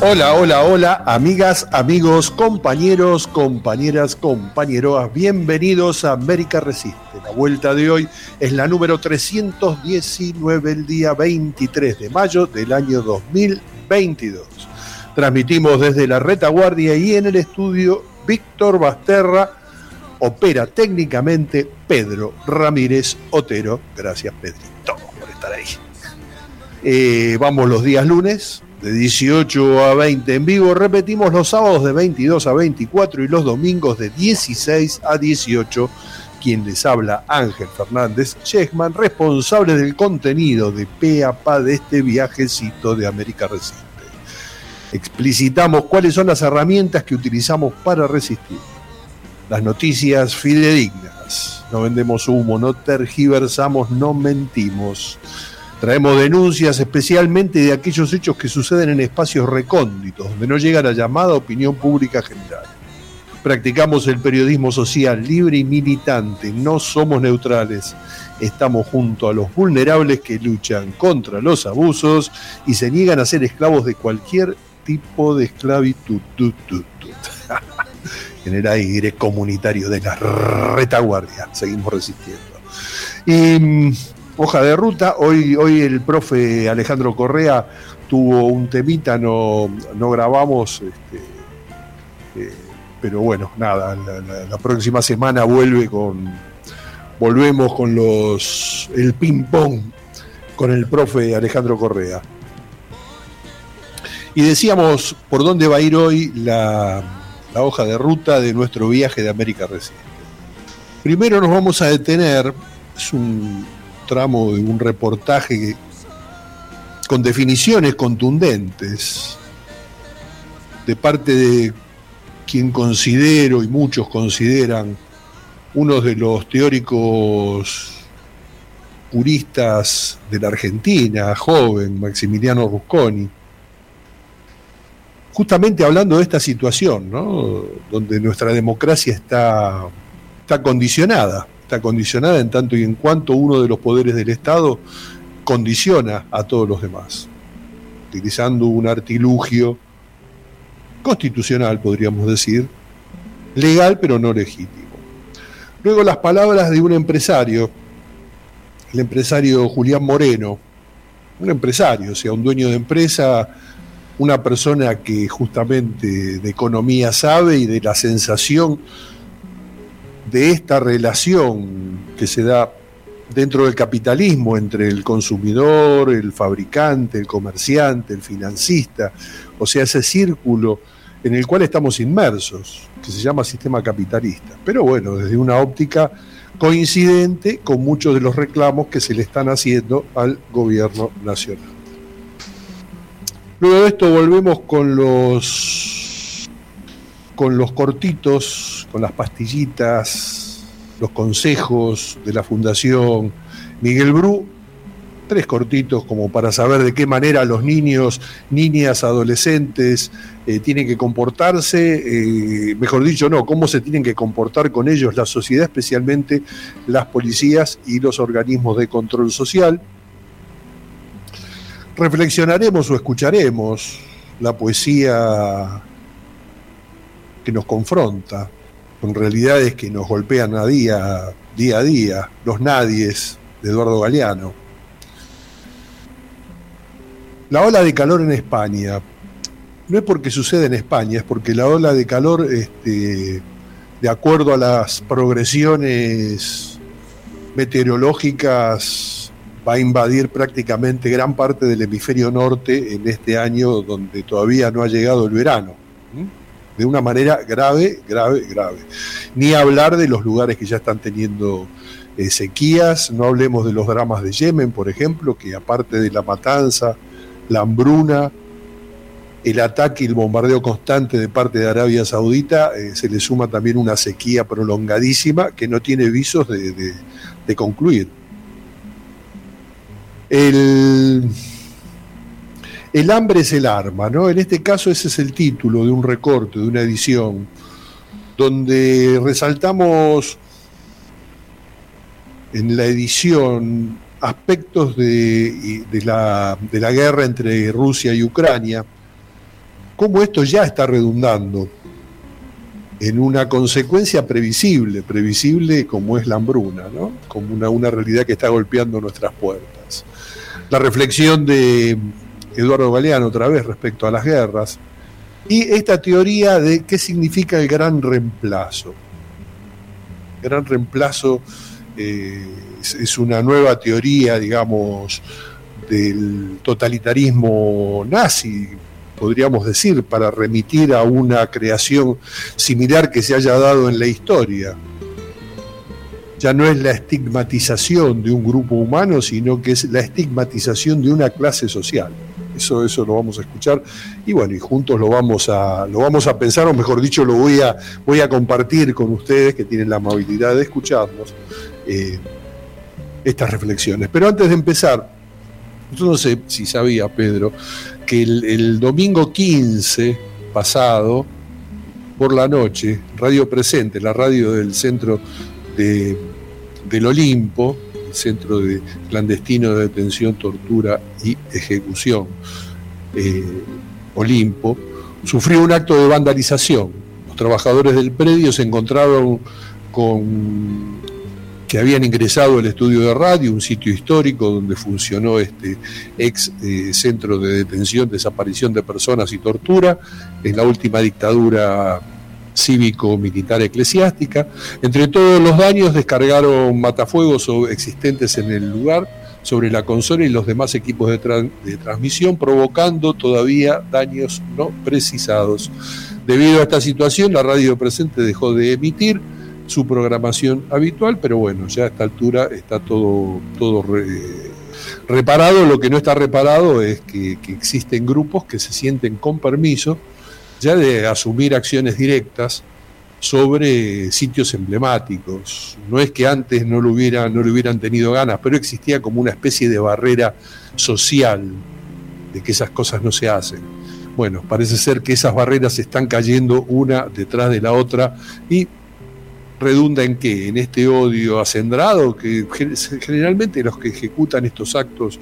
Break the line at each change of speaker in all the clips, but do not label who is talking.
Hola, hola, hola, amigas, amigos, compañeros, compañeras, compañeroas, bienvenidos a América Resiste. La vuelta de hoy es la número 319, el día 23 de mayo del año 2022. Transmitimos desde la retaguardia y en el estudio Víctor Basterra, opera técnicamente Pedro Ramírez Otero. Gracias, Pedrito, por estar ahí. Vamos los días lunes de 18 a 20 en vivo, repetimos los sábados de 22 a 24 y los domingos de 16 a 18. Quien les habla, Ángel Fernández Chessman, responsable del contenido de pe a pa de este viajecito de América Resiste. Explicitamos cuáles son las herramientas que utilizamos para resistir. Las noticias fidedignas. No vendemos humo, no tergiversamos, no mentimos. Traemos denuncias especialmente de aquellos hechos que suceden en espacios recónditos, donde no llega la llamada opinión pública general. Practicamos el periodismo social libre y militante, no somos neutrales. Estamos junto a los vulnerables que luchan contra los abusos y se niegan a ser esclavos de cualquier tipo de esclavitud. En el aire comunitario de la retaguardia, seguimos resistiendo. Y hoja de ruta, hoy el profe Alejandro Correa tuvo un temita, no grabamos, pero bueno, nada, la próxima semana volvemos con el ping pong con el profe Alejandro Correa. Y decíamos por dónde va a ir hoy la hoja de ruta de nuestro viaje de América Resiste. Primero nos vamos a detener, es un tramo de un reportaje con definiciones contundentes de parte de quien considero y muchos consideran uno de los teóricos puristas de la Argentina, joven, Maximiliano Rusconi, justamente hablando de esta situación, ¿no? Donde nuestra democracia está condicionada en tanto y en cuanto uno de los poderes del Estado condiciona a todos los demás, utilizando un artilugio constitucional, podríamos decir, legal pero no legítimo. Luego las palabras de un empresario, el empresario Julián Moreno, un empresario, o sea, un dueño de empresa, una persona que justamente de economía sabe y de la sensación de esta relación que se da dentro del capitalismo entre el consumidor, el fabricante, el comerciante, el financista, o sea, ese círculo en el cual estamos inmersos, que se llama sistema capitalista. Pero bueno, desde una óptica coincidente con muchos de los reclamos que se le están haciendo al gobierno nacional. Luego de esto volvemos con los cortitos, con las pastillitas, los consejos de la Fundación Miguel Bru, 3 cortitos como para saber de qué manera los niños, niñas, adolescentes tienen que comportarse, mejor dicho, cómo se tienen que comportar con ellos la sociedad, especialmente las policías y los organismos de control social. Reflexionaremos o escucharemos la poesía que nos confronta con realidades que nos golpean día a día, los nadies de Eduardo Galeano. La ola de calor en España, no es porque sucede en España, es porque la ola de calor, de acuerdo a las progresiones meteorológicas, va a invadir prácticamente gran parte del hemisferio norte en este año donde todavía no ha llegado el verano. De una manera grave. Ni hablar de los lugares que ya están teniendo sequías, no hablemos de los dramas de Yemen, por ejemplo, que aparte de la matanza, la hambruna, el ataque y el bombardeo constante de parte de Arabia Saudita, se le suma también una sequía prolongadísima que no tiene visos de concluir. El hambre es el arma, ¿no? En este caso ese es el título de un recorte, de una edición, donde resaltamos en la edición aspectos de la guerra entre Rusia y Ucrania, cómo esto ya está redundando en una consecuencia previsible como es la hambruna, ¿no? Como una realidad que está golpeando nuestras puertas. La reflexión de Eduardo Galeano otra vez respecto a las guerras y esta teoría de qué significa el gran reemplazo. El gran reemplazo es una nueva teoría, digamos, del totalitarismo nazi, podríamos decir, para remitir a una creación similar que se haya dado en la historia. Ya no es la estigmatización de un grupo humano, sino que es la estigmatización de una clase social. Eso lo vamos a escuchar y bueno, y juntos lo vamos a pensar, o mejor dicho, lo voy a compartir con ustedes que tienen la amabilidad de escucharnos estas reflexiones. Pero antes de empezar, yo no sé si sabía, Pedro, que el domingo 15 pasado, por la noche, Radio Presente, la radio del centro del Olimpo, el centro clandestino de detención, tortura y ejecución, Olimpo, sufrió un acto de vandalización. Los trabajadores del predio se encontraron que habían ingresado al estudio de radio, un sitio histórico donde funcionó este ex centro de detención, desaparición de personas y tortura, en la última dictadura cívico-militar eclesiástica. Entre todos los daños descargaron matafuegos existentes en el lugar sobre la consola y los demás equipos de transmisión, provocando todavía daños no precisados. Debido a esta situación, la Radio Presente dejó de emitir su programación habitual, pero bueno, ya a esta altura está todo reparado. Lo que no está reparado es que existen grupos que se sienten con permiso ya de asumir acciones directas sobre sitios emblemáticos. No es que antes no le hubieran tenido ganas, pero existía como una especie de barrera social de que esas cosas no se hacen. Bueno, parece ser que esas barreras están cayendo una detrás de la otra y redunda en qué, en este odio acendrado que generalmente los que ejecutan estos actos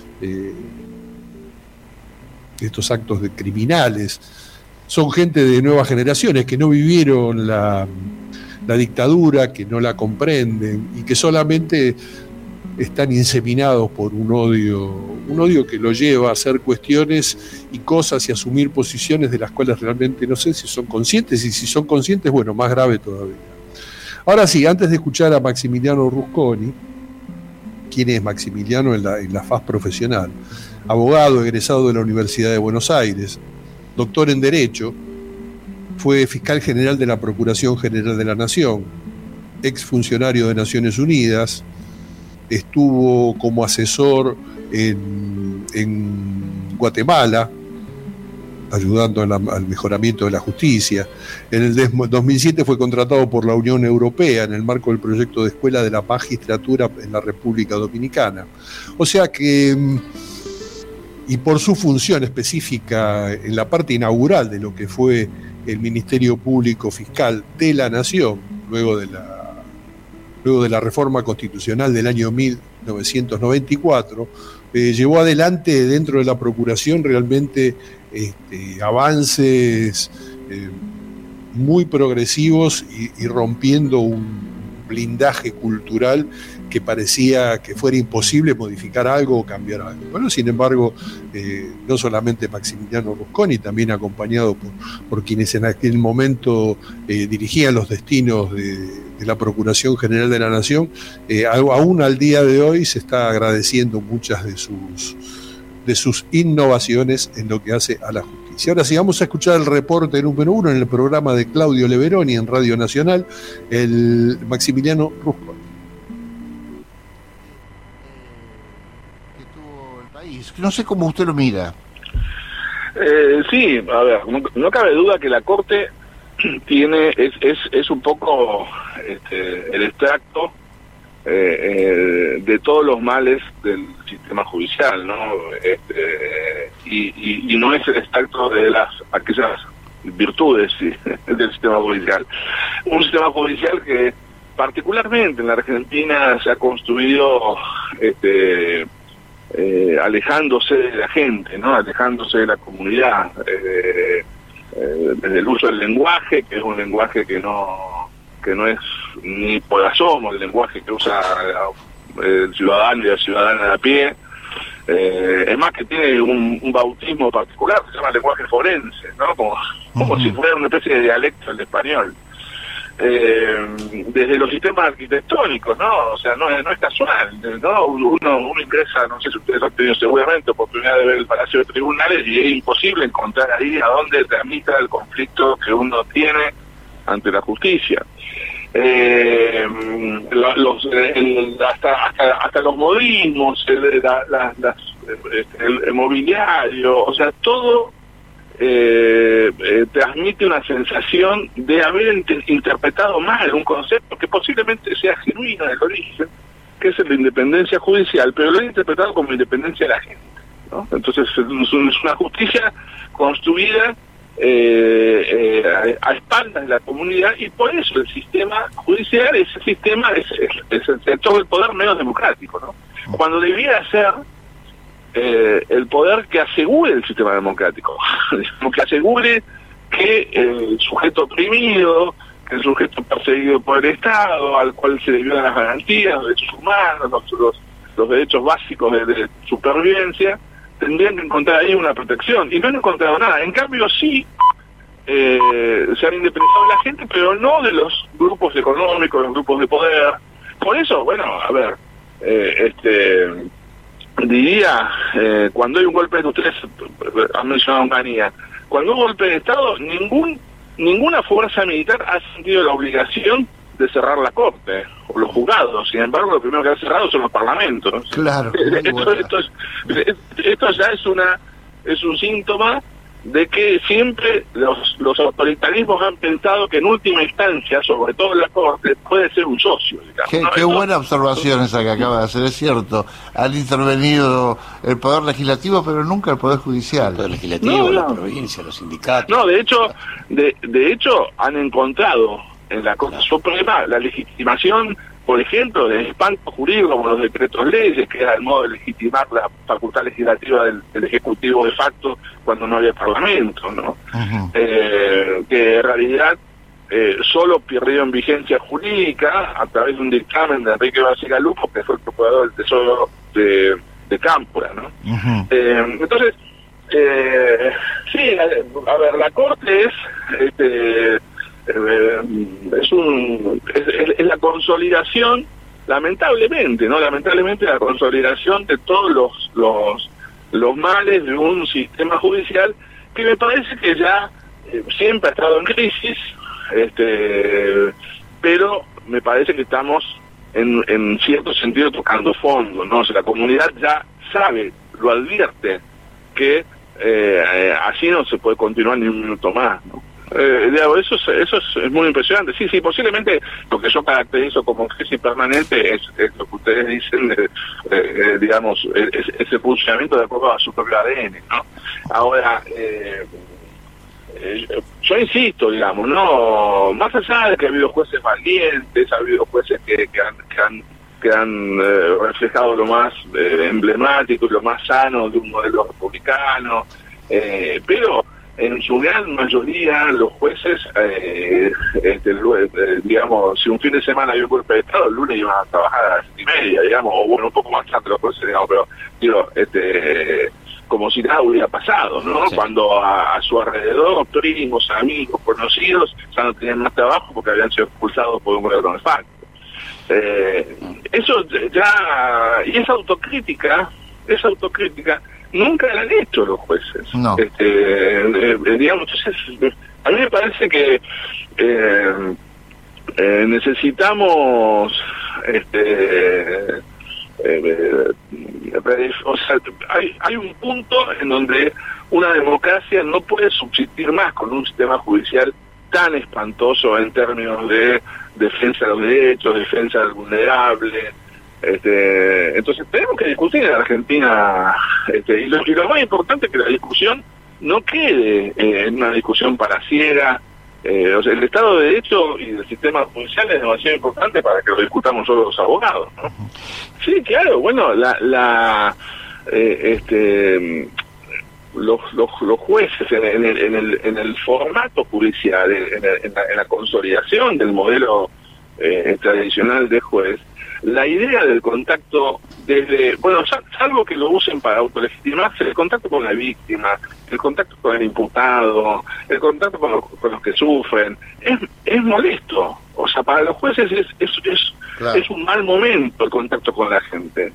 de criminales son gente de nuevas generaciones que no vivieron la dictadura, que no la comprenden y que solamente están inseminados por un odio que lo lleva a hacer cuestiones y cosas y asumir posiciones de las cuales realmente no sé si son conscientes, y si son conscientes, bueno, más grave todavía. Ahora sí, antes de escuchar a Maximiliano Rusconi, ¿quién es Maximiliano en la faz profesional? Abogado egresado de la Universidad de Buenos Aires, doctor en Derecho, fue fiscal general de la Procuración General de la Nación, exfuncionario de Naciones Unidas, estuvo como asesor en Guatemala, ayudando al mejoramiento de la justicia. En el 2007 fue contratado por la Unión Europea en el marco del proyecto de Escuela de la Magistratura en la República Dominicana. O sea que, y por su función específica en la parte inaugural de lo que fue el Ministerio Público Fiscal de la Nación, luego de la reforma constitucional del año 1994, llevó adelante dentro de la Procuración realmente avances muy progresivos y rompiendo un blindaje cultural que parecía que fuera imposible modificar algo o cambiar algo. Bueno, sin embargo, no solamente Maximiliano Rusconi, también acompañado por quienes en aquel momento dirigían los destinos de la Procuración General de la Nación, aún al día de hoy se está agradeciendo muchas de sus innovaciones en lo que hace a la justicia. Ahora sí, vamos a escuchar el reporte número 1 en el programa de Claudio Leveroni en Radio Nacional, el Maximiliano Rusconi.
Que tuvo el país. No sé cómo usted lo mira.
Sí, a ver, no cabe duda que la Corte es un poco el extracto de todos los males del sistema judicial, ¿no? Y no es el extracto de aquellas virtudes, ¿sí?, del sistema judicial. Un sistema judicial que particularmente en la Argentina se ha construido alejándose de la gente, ¿no? Alejándose de la comunidad, desde el uso del lenguaje, que es un lenguaje que no es ni por asomo el lenguaje que usa el ciudadano y la ciudadana de a pie. Es más, que tiene un bautismo particular, que se llama lenguaje forense, ¿no? Como si fuera una especie de dialecto del español. Desde los sistemas arquitectónicos, ¿no? O sea, no es casual, ¿no? Uno ingresa, no sé si ustedes han tenido seguramente oportunidad de ver el Palacio de Tribunales, y es imposible encontrar ahí a dónde tramita el conflicto que uno tiene ante la justicia. Hasta los modismos, el mobiliario, o sea, todo transmite una sensación de haber interpretado mal un concepto que posiblemente sea genuino en el origen, que es la independencia judicial, pero lo han interpretado como independencia de la gente, ¿no? Entonces es una justicia construida a espaldas de la comunidad, y por eso el sistema judicial es todo el poder menos democrático, ¿no? Cuando debía ser el poder que asegure el sistema democrático, que asegure que el sujeto oprimido, que el sujeto perseguido por el Estado, al cual se le violan las garantías, los derechos humanos, los derechos básicos de supervivencia, tendrían que encontrar ahí una protección, y no han encontrado nada. En cambio sí se han independizado de la gente, pero no de los grupos económicos, los grupos de poder. Por eso, bueno, a ver, diría, cuando hay un golpe de, ustedes han mencionado a Onganía, cuando hay un golpe de Estado, ninguna fuerza militar ha sentido la obligación de cerrar la corte o los juzgados. Sin embargo, lo primero que han cerrado son los parlamentos.
Claro.
Esto ya es un síntoma de que siempre los autoritarismos han pensado que en última instancia, sobre todo en la corte, puede ser un socio, digamos, ¿no?
Qué buena observación esa que acaba de hacer, es cierto. Han intervenido el Poder Legislativo, pero nunca el Poder Judicial.
El Poder Legislativo, la provincia, los sindicatos.
No, de hecho han encontrado en la Corte Suprema la legitimación, por ejemplo, de espanto jurídico como los decretos leyes, que era el modo de legitimar la facultad legislativa del Ejecutivo de facto cuando no había Parlamento, ¿no? Uh-huh. Que en realidad solo perdió en vigencia jurídica a través de un dictamen de Enrique García Lupo, que fue el procurador del Tesoro de Cámpora, ¿no? Uh-huh. Entonces, sí, a ver, la Corte es la consolidación, lamentablemente la consolidación de todos los males de un sistema judicial que me parece que ya siempre ha estado en crisis, pero me parece que estamos en cierto sentido tocando fondo, ¿no? O sea, la comunidad ya sabe, lo advierte, que así no se puede continuar ni un minuto más, ¿no? Eso es muy impresionante. Sí, posiblemente lo que yo caracterizo como crisis permanente es lo que ustedes dicen, digamos, ese funcionamiento de acuerdo a su propio ADN, ¿no? Ahora, yo insisto, digamos, no, más allá de que ha habido jueces valientes, ha habido jueces que han reflejado lo más emblemático y lo más sano de un modelo republicano, pero en su gran mayoría los jueces, digamos, si un fin de semana había un golpe de Estado, el lunes iban a trabajar a las 7:30, digamos, o bueno, un poco más tarde los jueces, digamos, pero digo, como si nada hubiera pasado, ¿no? Sí. Cuando a su alrededor, primos, amigos, conocidos, ya no tenían más trabajo porque habían sido expulsados por un gobierno de facto. Eso ya, y esa autocrítica nunca la han hecho los jueces. No. Digamos, entonces, a mí me parece que necesitamos o sea, hay un punto en donde una democracia no puede subsistir más con un sistema judicial tan espantoso en términos de defensa de los derechos, defensa del vulnerable. Entonces tenemos que discutir en Argentina, y lo más importante es que la discusión no quede en una discusión palaciega. O sea, el Estado de Derecho y el sistema judicial es demasiado importante para que lo discutamos solo los abogados, ¿no? los jueces en el formato judicial, en la consolidación del modelo tradicional de juez, la idea del contacto salvo que lo usen para autolegitimarse, el contacto con la víctima, el contacto con el imputado, el contacto con los que sufren, es molesto. O sea, para los jueces es un mal momento el contacto con la gente.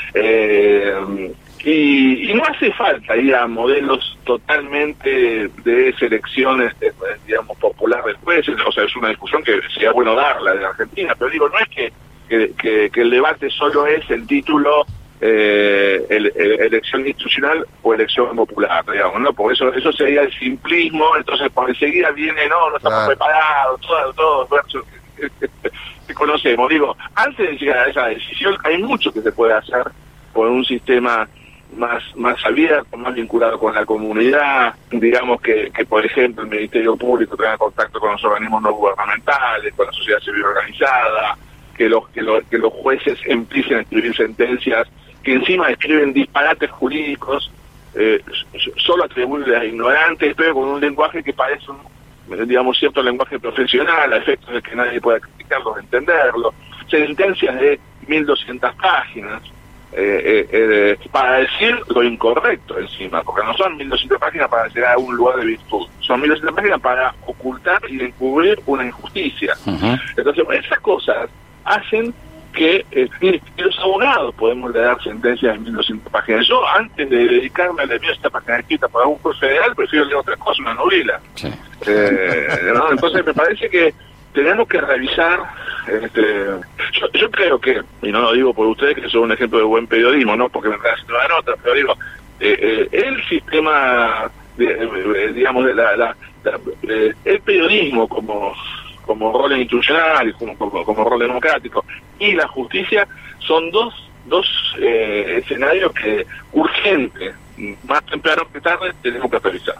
Y no hace falta ir a modelos totalmente de selecciones, digamos, popular de jueces. O sea, es una discusión que sería bueno darla de Argentina, pero digo, no es que el debate solo es el título elección institucional o elección popular, digamos, ¿no? Porque eso sería el simplismo. Entonces por enseguida viene, no estamos preparados, todo que conocemos. Digo, antes de llegar a esa decisión hay mucho que se puede hacer por un sistema más abierto, más vinculado con la comunidad, digamos que por ejemplo el Ministerio Público tenga contacto con los organismos no gubernamentales, con la sociedad civil organizada, que los jueces empiecen a escribir sentencias que encima escriben disparates jurídicos, solo atribuibles a ignorantes, pero con un lenguaje que parece digamos, cierto lenguaje profesional, a efectos de que nadie pueda criticarlo o entenderlo. Sentencias de 1200 páginas, para decir lo incorrecto encima, porque no son 1200 páginas para llegar a un lugar de virtud, son 1200 páginas para ocultar y encubrir una injusticia. Uh-huh. Entonces, esas cosas hacen que los abogados podemos leer sentencias de 1200 páginas. Yo, antes de dedicarme a leer esta página escrita para un juez federal, prefiero leer otra cosa, una novela. Sí. ¿No? Entonces, me parece que tenemos que revisar. Yo creo que, y no lo digo por ustedes que son un ejemplo de buen periodismo, no porque me están haciendo la nota, pero digo, el sistema, digamos, el periodismo como rol institucional, como rol democrático, y la justicia son dos escenarios que urgentes, más temprano que tarde, tenemos que revisar.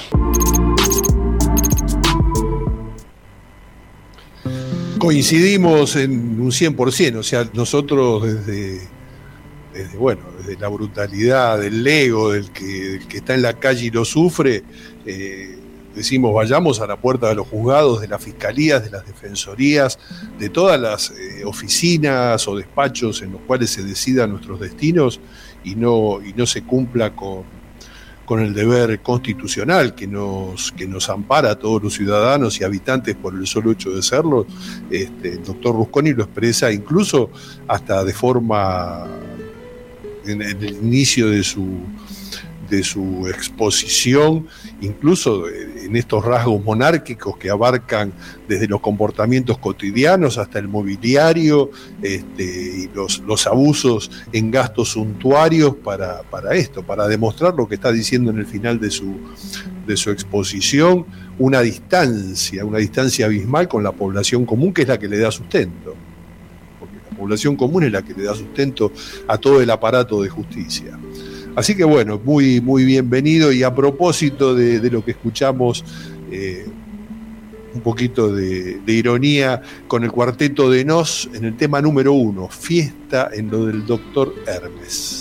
Coincidimos en un 100%, o sea, nosotros desde la brutalidad del ego, del que está en la calle y lo sufre, decimos, vayamos a la puerta de los juzgados, de las fiscalías, de las defensorías, de todas las oficinas o despachos en los cuales se decidan nuestros destinos y no se cumpla con el deber constitucional que nos ampara a todos los ciudadanos y habitantes por el solo hecho de serlo. El doctor Rusconi lo expresa incluso hasta de forma, en el inicio de su exposición, incluso en estos rasgos monárquicos que abarcan desde los comportamientos cotidianos hasta el mobiliario, y los abusos en gastos suntuarios para demostrar lo que está diciendo en el final de su exposición, una distancia abismal con la población común, que es la que le da sustento, porque la población común es la que le da sustento a todo el aparato de justicia. Así que bueno, muy, muy bienvenido. Y a propósito de lo que escuchamos, un poquito de ironía con el cuarteto de Nos en el tema número 1, Fiesta en lo del doctor Hermes.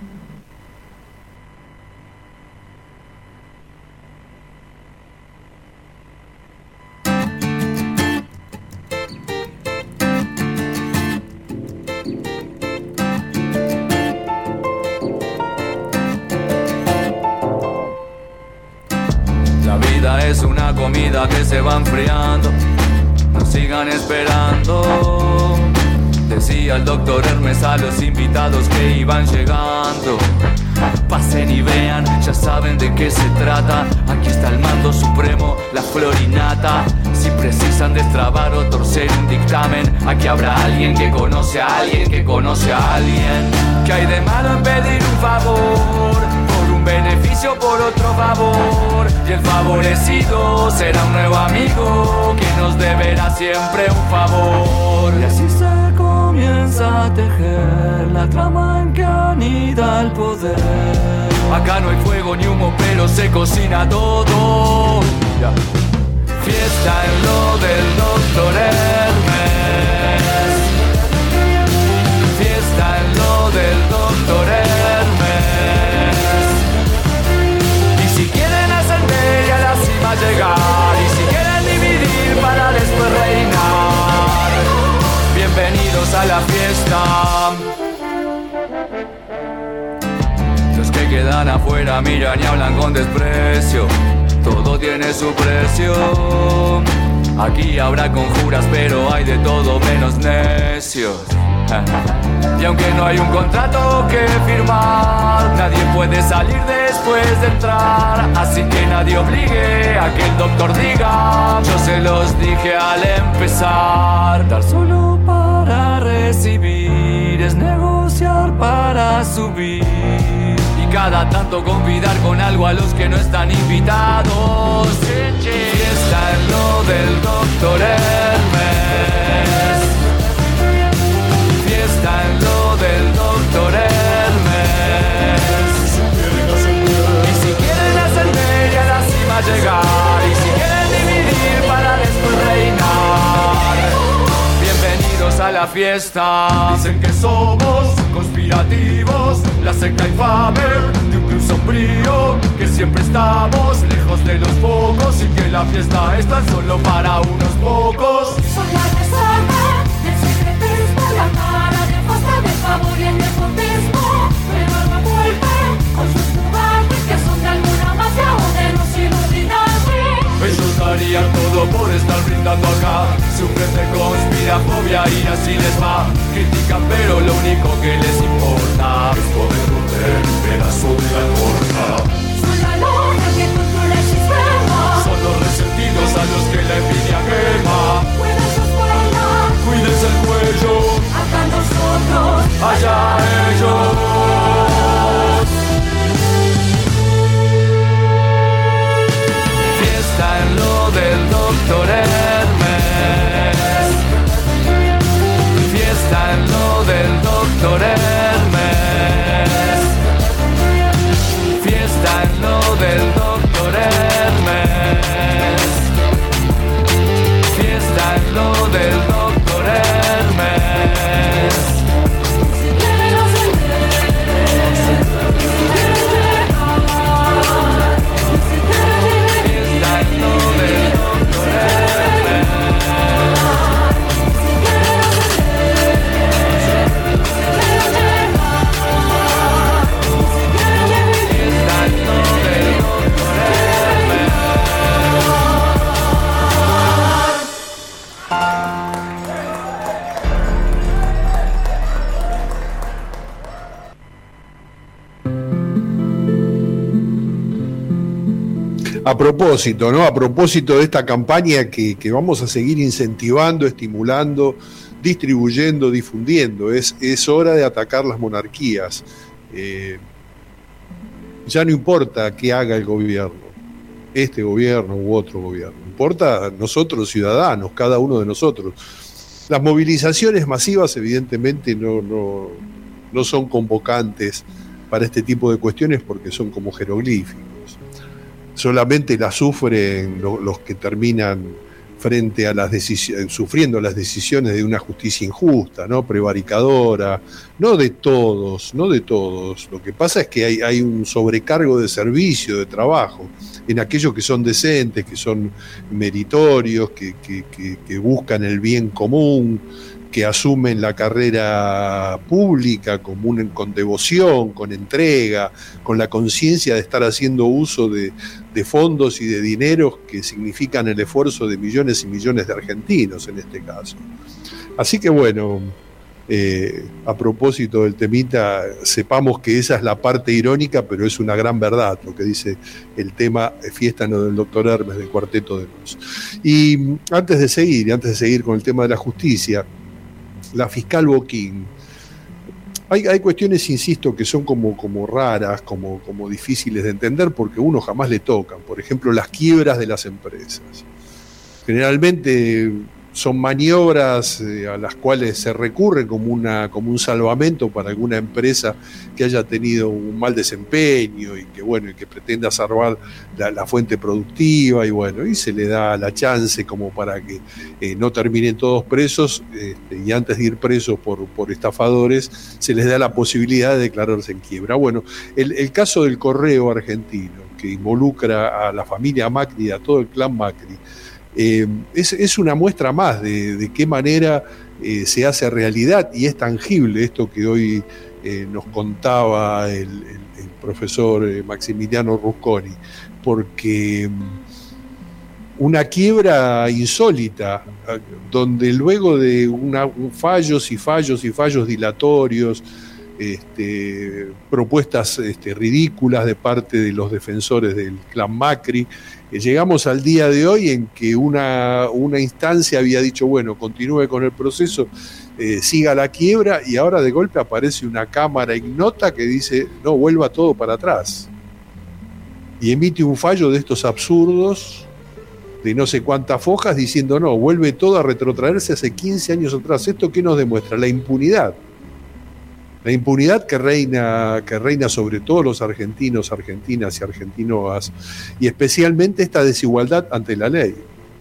Es una comida que se va enfriando, no sigan esperando, decía el doctor Hermes a los invitados que iban llegando. Pasen y vean, ya saben de qué se trata. Aquí está el mando supremo, la florinata. Si precisan destrabar o torcer un dictamen, aquí habrá alguien que conoce a alguien que conoce a alguien. ¿Qué hay de malo en pedir un favor? Por un beneficio, por otro favor. Y el favorecido será un nuevo amigo que nos deberá siempre un favor. Y así se comienza a tejer la trama en que anida el poder. Acá no hay fuego ni humo, pero se cocina todo. Yeah. Fiesta en lo del doctor Hermes. Fiesta en lo del doctor Hermes. afuera miran y hablan con desprecio. Todo tiene su precio. Aquí habrá conjuras, pero hay de todo menos necios. Y aunque no hay un contrato que firmar, nadie puede salir después de entrar. Así que nadie obligue a que el doctor diga: yo se los dije al empezar. Dar solo para recibir es negociar para subir. Y cada tanto convidar con algo a los que no están invitados. Fiesta en lo del doctor Hermes. Fiesta en lo del doctor Hermes. Y si quieren ascender y a la cima llegar, y si quieren dividir para después reinar, bienvenidos a la fiesta. Dicen que somos conspirativos, la secta infame de un club sombrío, que siempre estamos lejos de los pocos y que la fiesta es tan solo para unos pocos.
Son la resaca del secretismo, la cara de posta del favor y el nepotismo. Pero no vuelve con sus juguetes que son de alguna masa o de los iluminantes.
Ellos darían todo por estar brindando acá. Sufren de conspirafobia y así les va. Critican pero lo único que les importa es poder romper un pedazo de la torta.
Son la loca que controla el sistema.
Son los resentidos a los que la envidia quema.
Cuiden su escuela,
Cuídense el cuello,
acá nosotros,
allá ellos. Fiesta en lo del doctor Hermes. Fiesta en lo del doctor Hermes. Fiesta en lo del doctor Hermes. Fiesta en lo del doctor Hermes.
si quieren ascender, si quieren llegar, si quieren dividir,
Fiesta en lo del doctor Hermes.
si quieren ascender, si quieren llegar, si quieren dividir.
Fiesta en lo del doctor Hermes.
A propósito, ¿no? A propósito de esta campaña que vamos a seguir incentivando, estimulando, distribuyendo, difundiendo. Es hora de atacar las monarquías. Ya no importa qué haga el gobierno, este gobierno u otro gobierno. Importa nosotros, ciudadanos, cada uno de nosotros. Las movilizaciones masivas, evidentemente, no son convocantes para este tipo de cuestiones porque son como jeroglíficos. Solamente las sufren los que terminan frente a las decisiones, sufriendo las decisiones de una justicia injusta, ¿no? Prevaricadora, no de todos. Lo que pasa es que hay un sobrecargo de servicio, de trabajo, en aquellos que son decentes, que son meritorios, que buscan el bien común, que asumen la carrera pública con devoción, con entrega, con la conciencia de estar haciendo uso de fondos y de dineros que significan el esfuerzo de millones y millones de argentinos en este caso. Así que bueno, a propósito del temita, sepamos que esa es la parte irónica, pero es una gran verdad lo que dice el tema Fiesta del doctor Hermes del Cuarteto de Nos. Y antes de seguir con el tema de la justicia, la fiscal Boquín, hay cuestiones, insisto, que son como raras, como difíciles de entender porque uno jamás le tocan. Por ejemplo, las quiebras de las empresas. Generalmente son maniobras a las cuales se recurre como un salvamento para alguna empresa que haya tenido un mal desempeño y que pretenda salvar la fuente productiva y se le da la chance como para que no terminen todos presos y antes de ir presos por estafadores se les da la posibilidad de declararse en quiebra. Bueno, el caso del Correo argentino que involucra a la familia Macri y a todo el clan Macri es una muestra más de qué manera se hace realidad y es tangible esto que hoy nos contaba el profesor Maximiliano Rusconi, porque una quiebra insólita, donde luego de fallos dilatorios, propuestas ridículas de parte de los defensores del clan Macri, llegamos al día de hoy en que una instancia había dicho, bueno, continúe con el proceso, siga la quiebra, y ahora de golpe aparece una cámara ignota que dice, no, vuelva todo para atrás, y emite un fallo de estos absurdos de no sé cuántas fojas diciendo, no, vuelve todo a retrotraerse hace 15 años atrás. ¿Esto qué nos demuestra? La impunidad que reina sobre todos los argentinos, argentinas y argentinoas, y especialmente esta desigualdad ante la ley.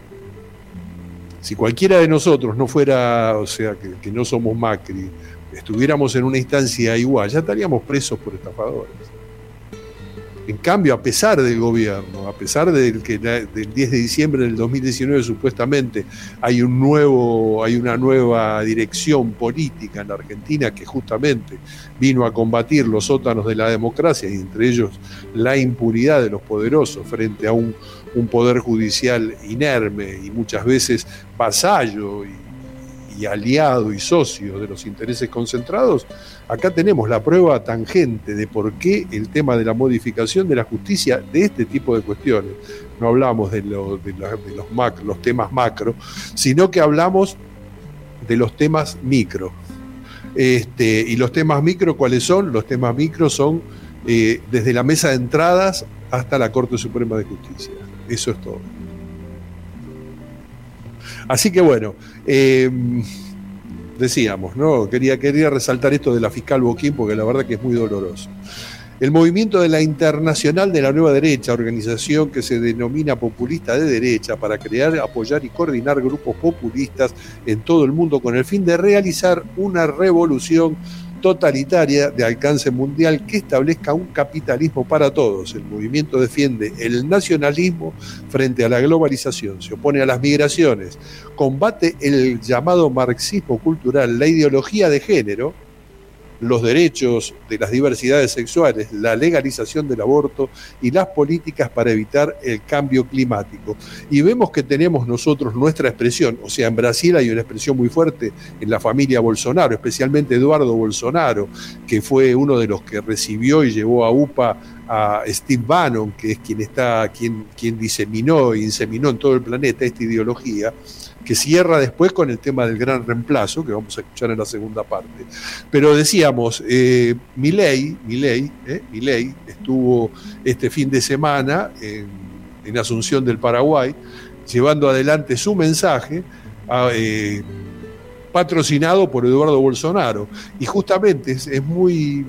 Si cualquiera de nosotros no fuera, o sea, que no somos Macri, estuviéramos en una instancia igual, ya estaríamos presos por estafadores. En cambio, a pesar del gobierno, a pesar del 10 de diciembre del 2019 supuestamente hay una nueva dirección política en la Argentina que justamente vino a combatir los sótanos de la democracia, y entre ellos la impunidad de los poderosos frente a un poder judicial inerme y muchas veces vasallo y aliado y socio de los intereses concentrados. Acá tenemos la prueba tangente de por qué el tema de la modificación de la justicia de este tipo de cuestiones, no hablamos de los temas macro, sino que hablamos de los temas micro. Y los temas micro, ¿cuáles son? Los temas micro son desde la mesa de entradas hasta la Corte Suprema de Justicia. Eso es todo. Así que bueno, decíamos, ¿no? Quería resaltar esto de la fiscal Boquín, porque la verdad que es muy doloroso. El movimiento de la Internacional de la Nueva Derecha, organización que se denomina populista de derecha, para crear, apoyar y coordinar grupos populistas en todo el mundo con el fin de realizar una revolución totalitaria de alcance mundial que establezca un capitalismo para todos. El movimiento defiende el nacionalismo frente a la globalización, se opone a las migraciones, combate el llamado marxismo cultural, la ideología de género, los derechos de las diversidades sexuales, la legalización del aborto y las políticas para evitar el cambio climático. Y vemos que tenemos nosotros nuestra expresión, o sea, en Brasil hay una expresión muy fuerte en la familia Bolsonaro, especialmente Eduardo Bolsonaro, que fue uno de los que recibió y llevó a UPA a Steve Bannon, que es quien diseminó e inseminó en todo el planeta esta ideología, que cierra después con el tema del gran reemplazo, que vamos a escuchar en la segunda parte. Pero decíamos, Milei estuvo este fin de semana en Asunción del Paraguay, llevando adelante su mensaje, patrocinado por Eduardo Bolsonaro. Y justamente es muy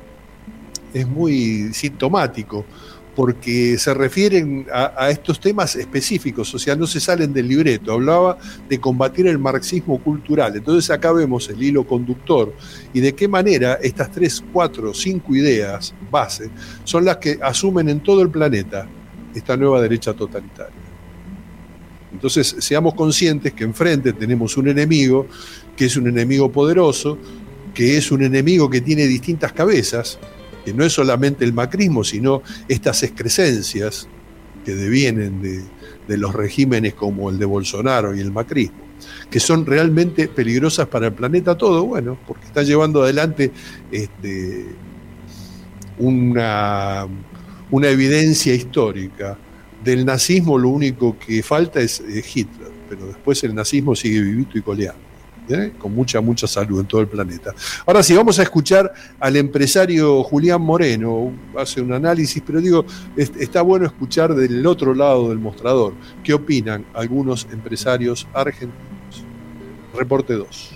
sintomático, porque se refieren a estos temas específicos, o sea, no se salen del libreto. Hablaba de combatir el marxismo cultural. Entonces acá vemos el hilo conductor y de qué manera estas 3, 4, 5 ideas base son las que asumen en todo el planeta esta nueva derecha totalitaria. Entonces seamos conscientes que enfrente tenemos un enemigo que es un enemigo poderoso, que es un enemigo que tiene distintas cabezas, que no es solamente el macrismo, sino estas excrescencias que devienen de los regímenes como el de Bolsonaro y el macrismo, que son realmente peligrosas para el planeta todo, bueno, porque está llevando adelante una evidencia histórica. Del nazismo lo único que falta es Hitler, pero después el nazismo sigue vivito y coleando. Con mucha salud en todo el planeta. Ahora sí, vamos a escuchar al empresario Julián Moreno, hace un análisis, pero digo, está bueno escuchar del otro lado del mostrador, qué opinan algunos empresarios argentinos. Reporte 2.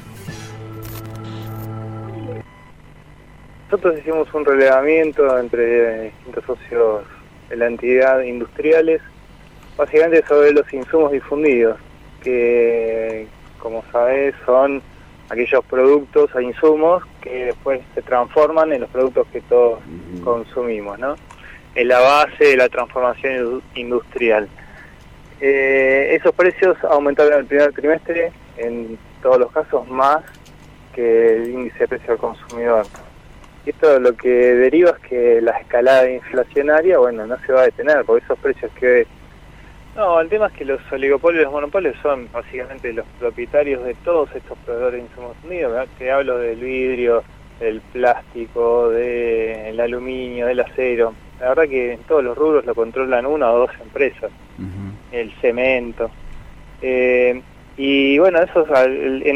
Nosotros hicimos un relevamiento entre distintos socios de la entidad industriales, básicamente sobre los insumos difundidos, que como sabés son aquellos productos e insumos que después se transforman en los productos que todos consumimos, ¿no? Es la base de la transformación industrial. Esos precios aumentaron en el primer trimestre, en todos los casos más que el índice de precio al consumidor. Y esto lo que deriva es que la escalada inflacionaria, bueno, no se va a detener, porque esos precios que... No, el tema es que los oligopolios y los monopolios son básicamente los propietarios de todos estos proveedores de insumos unidos, ¿verdad? Te hablo del vidrio, del plástico, del aluminio, del acero. La verdad que en todos los rubros lo controlan una o dos empresas. El cemento. Y bueno, eso en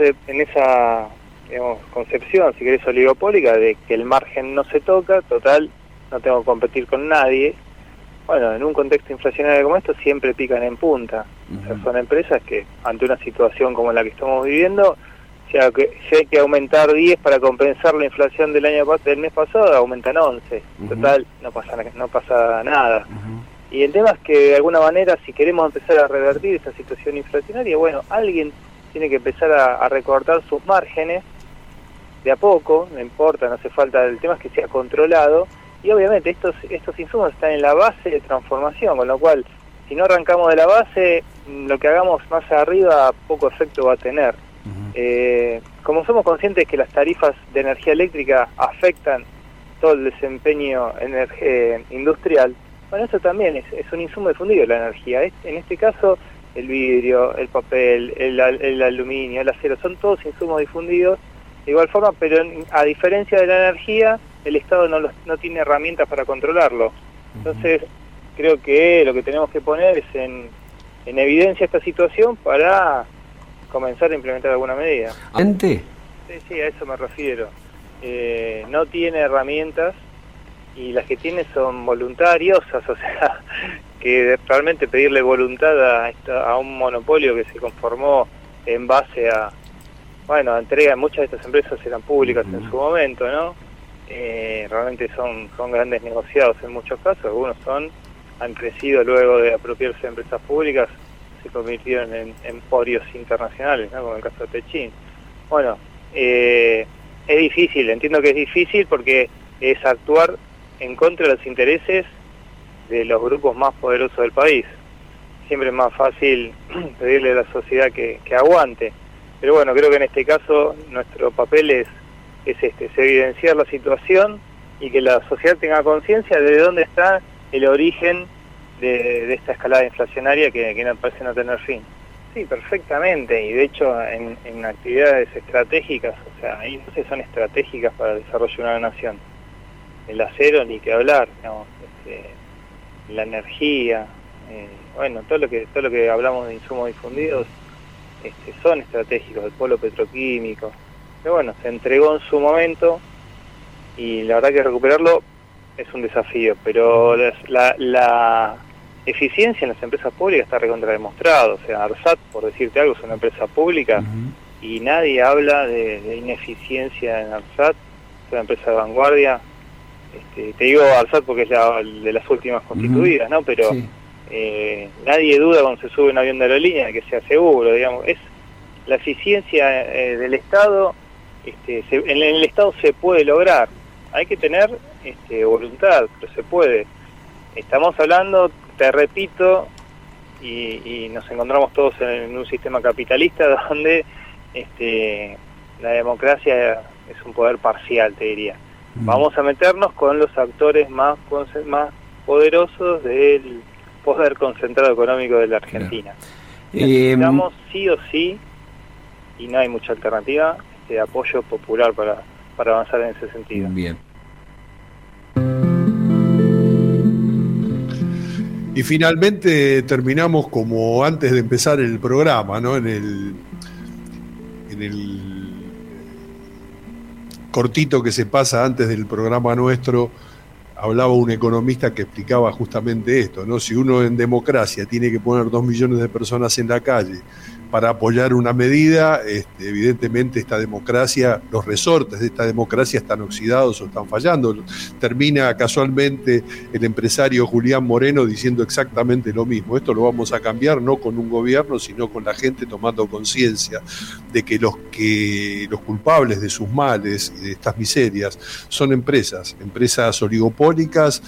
esa digamos, concepción, si querés, oligopólica, de que el margen no se toca, total, no tengo que competir con nadie. Bueno, en un contexto inflacionario como esto siempre pican en punta. O sea, son empresas que ante una situación como la que estamos viviendo, si hay que aumentar 10 para compensar la inflación del mes pasado, aumentan 11. Total, no pasa nada. Y el tema es que de alguna manera, si queremos empezar a revertir esta situación inflacionaria, bueno, alguien tiene que empezar a recortar sus márgenes de a poco, no importa, no hace falta, el tema es que sea controlado. Y obviamente estos insumos están en la base de transformación, con lo cual, si no arrancamos de la base, lo que hagamos más arriba poco efecto va a tener. Como somos conscientes que las tarifas de energía eléctrica afectan todo el desempeño industrial, bueno, eso también es un insumo difundido, la energía. En este caso, el vidrio, el papel, el aluminio, el acero, son todos insumos difundidos de igual forma, pero a diferencia de la energía, el Estado no tiene herramientas para controlarlo. Entonces, creo que lo que tenemos que poner es en evidencia esta situación para comenzar a implementar alguna medida. Sí, a eso me refiero. No tiene herramientas y las que tiene son voluntariosas, o sea, que realmente pedirle voluntad a un monopolio que se conformó en base a, bueno, entrega, muchas de estas empresas eran públicas en su momento, ¿no? Realmente son grandes negociados en muchos casos, algunos han crecido luego de apropiarse de empresas públicas, se convirtieron en emporios internacionales, ¿no? Como el caso de Techin. Bueno, es difícil, entiendo que es difícil porque es actuar en contra de los intereses de los grupos más poderosos del país. Siempre es más fácil pedirle a la sociedad que aguante. Pero bueno, creo que en este caso nuestro papel es evidenciar la situación y que la sociedad tenga conciencia de dónde está el origen de esta escalada inflacionaria que no parece no tener fin. Sí, perfectamente, y de hecho en actividades estratégicas, o sea, ahí no sé, son estratégicas para el desarrollo de una nación. El acero, ni que hablar, digamos, la energía, bueno, todo lo que hablamos de insumos difundidos son estratégicos, el polo petroquímico. Pero bueno, se entregó en su momento y la verdad que recuperarlo es un desafío, pero la eficiencia en las empresas públicas está recontra demostrado. O sea, ARSAT, por decirte algo, es una empresa pública y nadie habla de ineficiencia en ARSAT, es una empresa de vanguardia. Te digo ARSAT porque es de las últimas constituidas, ¿no? Pero sí. Nadie duda cuando se sube un avión de aerolínea de que sea seguro, digamos. Es la eficiencia del Estado, en el Estado se puede lograr. Hay que tener voluntad, pero se puede. Estamos hablando, te repito, y nos encontramos todos en un sistema capitalista donde la democracia es un poder parcial, te diría. Vamos a meternos con los actores más poderosos del poder concentrado económico de la Argentina. Necesitamos sí o sí, y no hay mucha alternativa, apoyo popular para avanzar en ese sentido.
Bien.
Y finalmente terminamos como antes de empezar el programa, ¿no? En el cortito que se pasa antes del programa nuestro, hablaba un economista que explicaba justamente esto, ¿no? Si uno en democracia tiene que poner 2 millones de personas en la calle para apoyar una medida, evidentemente esta democracia, los resortes de esta democracia están oxidados o están fallando. Termina casualmente el empresario Julián Moreno diciendo exactamente lo mismo. Esto lo vamos a cambiar no con un gobierno, sino con la gente tomando conciencia de que los culpables de sus males y de estas miserias son empresas oligopólicas,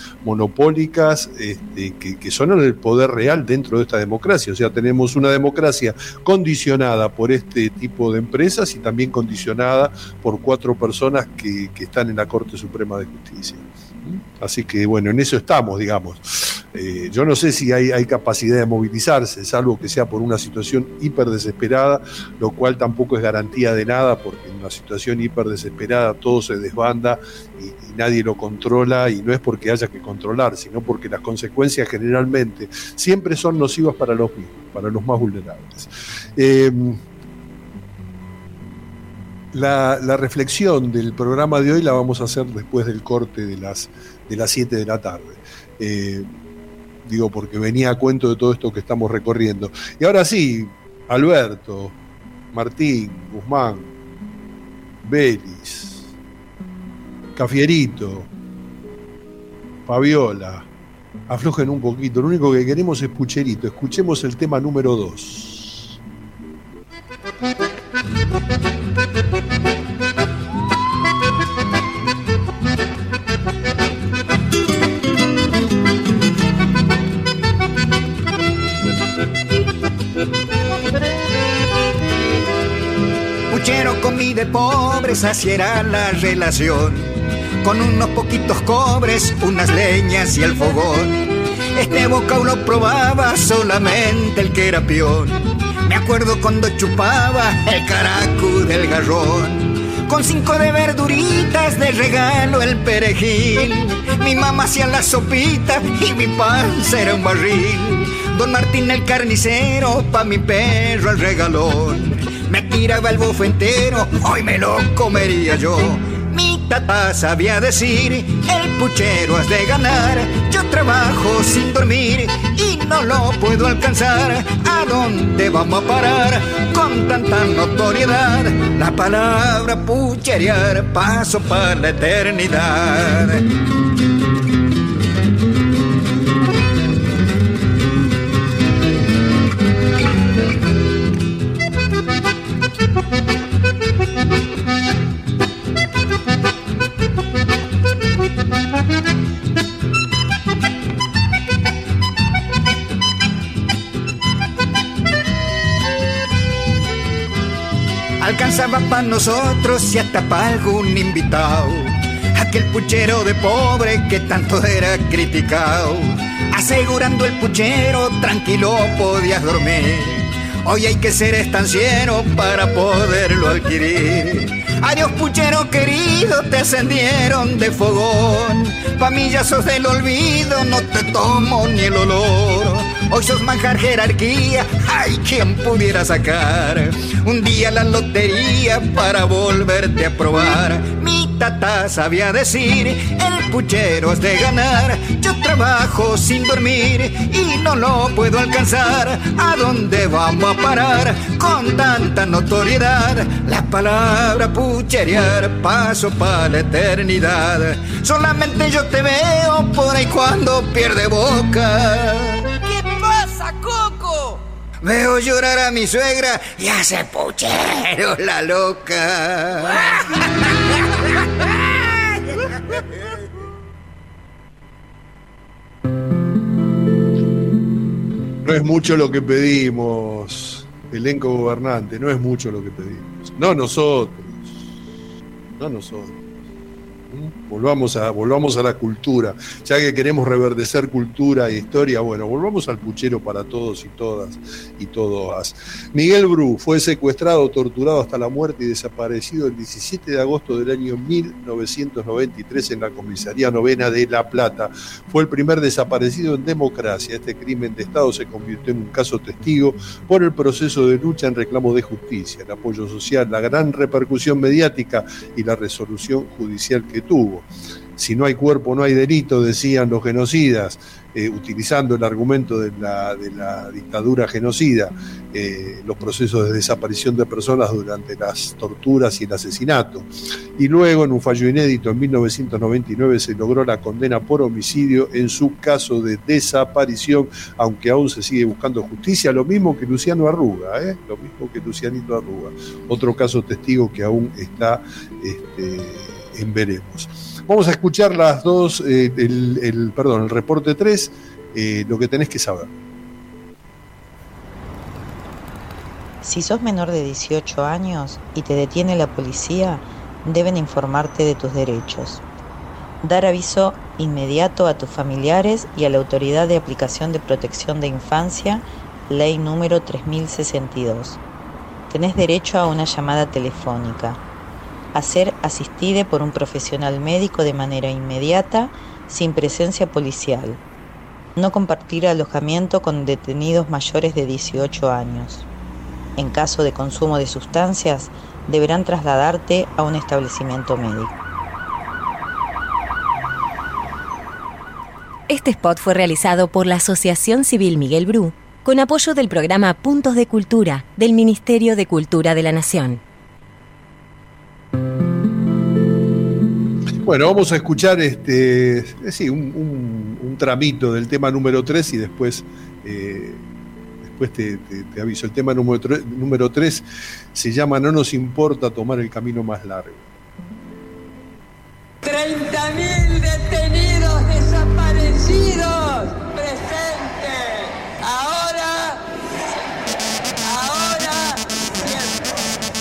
monopólicas, que son en el poder real dentro de esta democracia. O sea, tenemos una democracia condicionada por este tipo de empresas y también condicionada por 4 personas que están en la Corte Suprema de Justicia. Así que bueno, en eso estamos, digamos. Yo no sé si hay capacidad de movilizarse, salvo que sea por una situación hiper desesperada, lo cual tampoco es garantía de nada, porque en una situación hiper desesperada todo se desbanda y nadie lo controla, y no es porque haya que controlar, sino porque las consecuencias generalmente siempre son nocivas para los mismos, para los más vulnerables. La reflexión del programa de hoy la vamos a hacer después del corte de las 7 de la tarde. Digo, porque venía a cuento de todo esto que estamos recorriendo. Y ahora sí, Alberto, Martín, Guzmán, Belis, Cafierito, Fabiola, aflojen un poquito. Lo único que queremos es pucherito. Escuchemos el tema número 2.
Puchero, comida de pobres, así era la relación. Con unos poquitos cobres, unas leñas y el fogón. Este bocado lo probaba solamente el que era peón. Me acuerdo cuando chupaba el caracu del garrón. Con 5 de verduritas de regalo el perejil. Mi mamá hacía la sopita y mi panza era un barril. Don Martín el carnicero, pa' mi perro el regalón. Me tiraba el bofe entero, hoy me lo comería yo. Mi tata sabía decir, el puchero has de ganar. Yo trabajo sin dormir y no lo puedo alcanzar. ¿A dónde vamos a parar con tanta notoriedad? La palabra pucherear, paso para la eternidad. Alcanzaba para nosotros y hasta para algún invitado. Aquel puchero de pobre que tanto era criticado. Asegurando el puchero, tranquilo podías dormir. Hoy hay que ser estanciero para poderlo adquirir. Adiós puchero querido, te ascendieron de fogón. Pa' mí ya sos del olvido, no te tomo ni el olor. Hoy sos manjar jerarquía, ay, quien pudiera sacar un día la lotería para volverte a probar. Mi tata sabía decir, el puchero es de ganar. Yo trabajo sin dormir y no lo puedo alcanzar. ¿A dónde vamos a parar con tanta notoriedad? La palabra pucherear, paso para la eternidad. Solamente yo te veo por ahí cuando pierde boca. Veo llorar a mi suegra y hace puchero la loca.
No es mucho lo que pedimos, elenco gobernante, no es mucho lo que pedimos. No nosotros. Volvamos a la cultura. Ya que queremos reverdecer cultura e historia, bueno, volvamos al puchero para todos y todas y todas. Miguel Bru fue secuestrado, torturado hasta la muerte y desaparecido el 17 de agosto del año 1993 en la Comisaría Novena de La Plata. Fue el primer desaparecido en democracia. Este crimen de Estado se convirtió en un caso testigo por el proceso de lucha en reclamo de justicia, el apoyo social, la gran repercusión mediática y la resolución judicial que tuvo. Si no hay cuerpo, no hay delito, decían los genocidas, utilizando el argumento de la dictadura genocida, los procesos de desaparición de personas durante las torturas y el asesinato. Y luego, en un fallo inédito, en 1999, se logró la condena por homicidio en su caso de desaparición, aunque aún se sigue buscando justicia, lo mismo que Luciano Arruga, lo mismo que Lucianito Arruga, otro caso testigo que aún está en veremos. Vamos a escuchar las dos, el reporte 3, lo que tenés que saber.
Si sos menor de 18 años y te detiene la policía, deben informarte de tus derechos. Dar aviso inmediato a tus familiares y a la Autoridad de Aplicación de Protección de Infancia, Ley número 3062. Tenés derecho a una llamada telefónica. A ser asistida por un profesional médico de manera inmediata, sin presencia policial. No compartir alojamiento con detenidos mayores de 18 años. En caso de consumo de sustancias, deberán trasladarte a un establecimiento médico.
Este spot fue realizado por la Asociación Civil Miguel Bru, con apoyo del programa Puntos de Cultura del Ministerio de Cultura de la Nación.
Bueno, vamos a escuchar un tramito del tema número 3 y después te aviso. El tema número 3 se llama No nos importa tomar el camino más largo.
30.000 detenidos desaparecidos presentes. Ahora, siempre.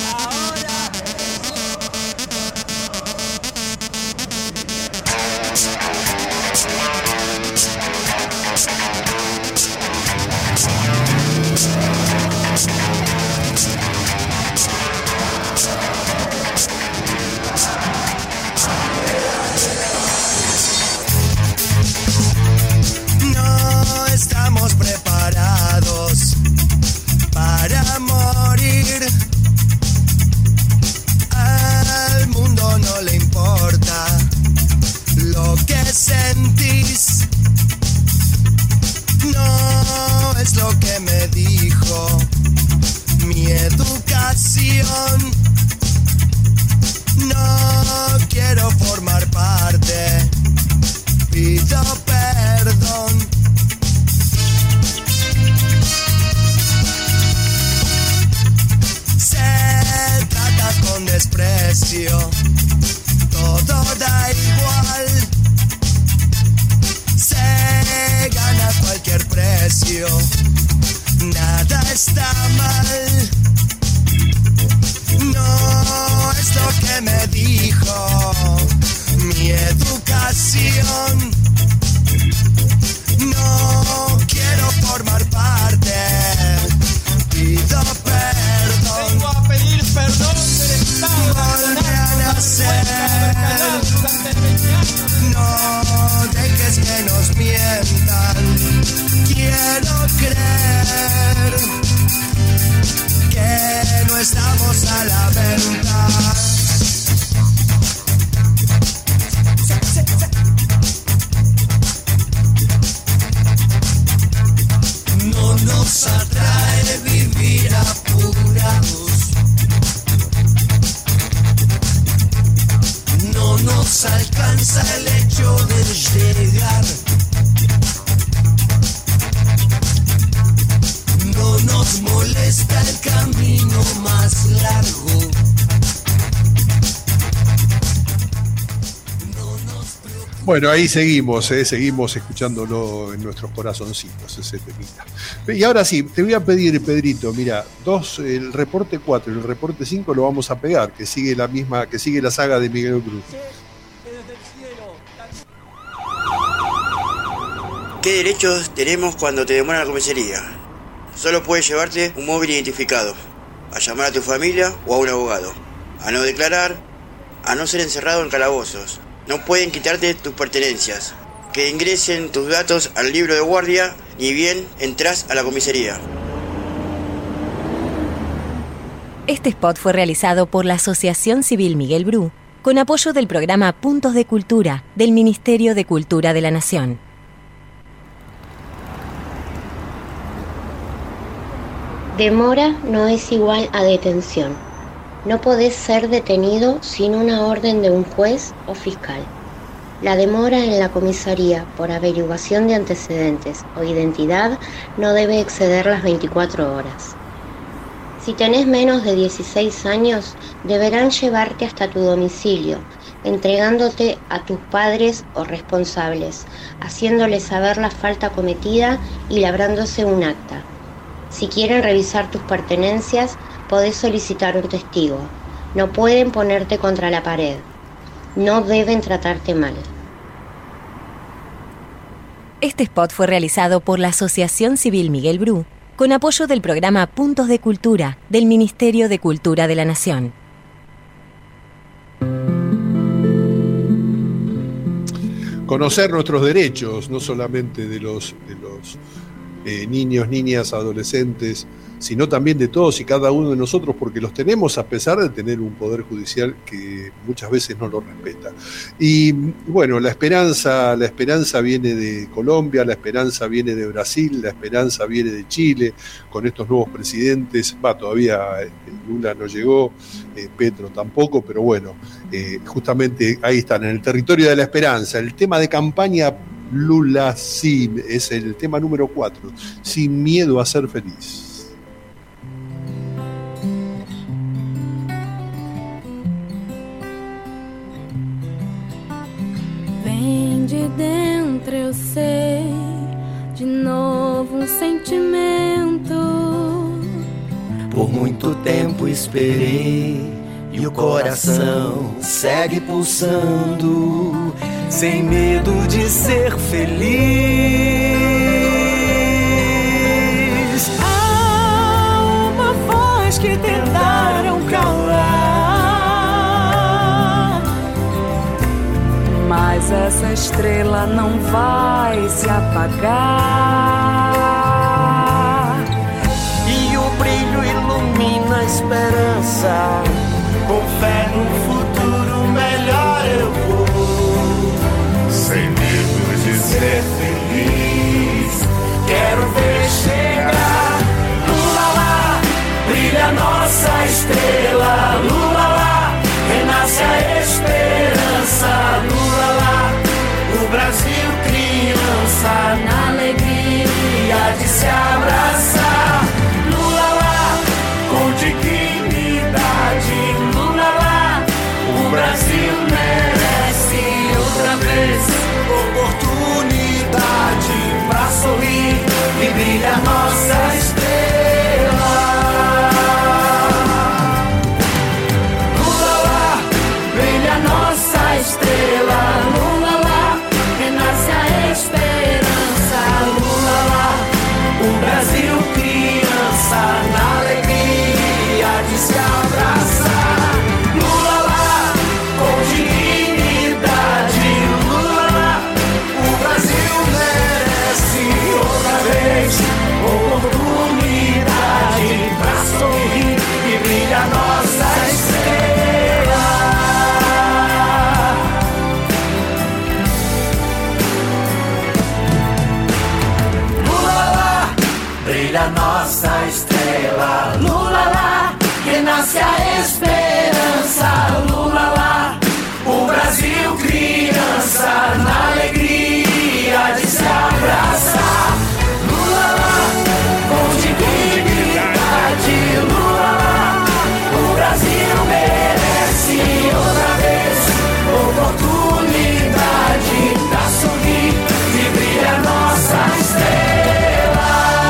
No estamos preparados para morir. Al mundo no le importa lo que sentís. No es lo que me dijo mi educación. No quiero formar parte, pido perdón. Se trata con desprecio, todo da igual. Se gana a cualquier precio, nada está mal. No es lo que me dijo mi educación. No quiero formar parte, pido perdón.
Vengo a pedir perdón del Estado.
Volver a nacer. No dejes que nos mientan. Quiero creer que no estamos a la venta. No nos atrae vivir apurados. No nos alcanza el hecho de llegar. No nos molesta el camino más largo.
Bueno, ahí seguimos escuchándolo en nuestros corazoncitos, ese temita. Y ahora sí, te voy a pedir, Pedrito, mira, el reporte 4 y el reporte 5 lo vamos a pegar, que sigue la saga de Miguel Cruz.
¿Qué derechos tenemos cuando te demoran la comisaría? Solo puedes llevarte un móvil identificado, a llamar a tu familia o a un abogado, a no declarar, a no ser encerrado en calabozos. No pueden quitarte tus pertenencias, que ingresen tus datos al libro de guardia, ni bien entras a la comisaría.
Este spot fue realizado por la Asociación Civil Miguel Bru, con apoyo del programa Puntos de Cultura del Ministerio de Cultura de la Nación.
Demora no es igual a detención. No podés ser detenido sin una orden de un juez o fiscal. La demora en la comisaría por averiguación de antecedentes o identidad no debe exceder las 24 horas. Si tenés menos de 16 años, deberán llevarte hasta tu domicilio, entregándote a tus padres o responsables, haciéndoles saber la falta cometida y labrándose un acta. Si quieren revisar tus pertenencias, podés solicitar un testigo. No pueden ponerte contra la pared. No deben tratarte mal.
Este spot fue realizado por la Asociación Civil Miguel Bru, con apoyo del programa Puntos de Cultura del Ministerio de Cultura de la Nación.
Conocer nuestros derechos, no solamente de los niños, niñas, adolescentes, sino también de todos y cada uno de nosotros, porque los tenemos a pesar de tener un poder judicial que muchas veces no lo respeta. Y bueno, la esperanza viene de Colombia, la esperanza viene de Brasil, la esperanza viene de Chile, con estos nuevos presidentes. Todavía Lula no llegó, Petro tampoco, pero bueno, justamente ahí están, en el territorio de la esperanza. El tema de campaña Lula sí es el tema número 4, sin miedo a ser feliz.
Vem de dentro, eu sei, de novo sentimento.
Por muito tempo esperei e o coração segue pulsando, sem medo de ser feliz.
Há uma voz que tentaram calar, mas essa estrela não vai se apagar.
E o brilho ilumina a esperança, com fé no futuro melhor eu vou, sem medo de ser feliz. Quero ver chegar, Lula lá, brilha nossa estrela, Lula lá, renasce a esperança, Lula lá, o Brasil criança, na alegria de se abraçar, Lula lá, com dignidade, Lula lá, o Brasil merece outra vez oportunidade pra sorrir e brilha nossa estrela. Lula lá, brilha nossa estrela, Lula lá, renasce a esperança, Lula lá, o Brasil criança, na alegria de se abraçar, Lula lá, com dignidade, Lula lá, o Brasil merece outra vez oportunidade pra sorrir e brilha nossa estrela. Lula lá, brilha nossa estrela, Lula lá, renasce a esperança, Lula lá, o Brasil criança, na alegria de se abraçar, Lula lá, com dignidade, Lula lá, o Brasil merece outra vez oportunidade pra sorrir e brilha nossa estrela.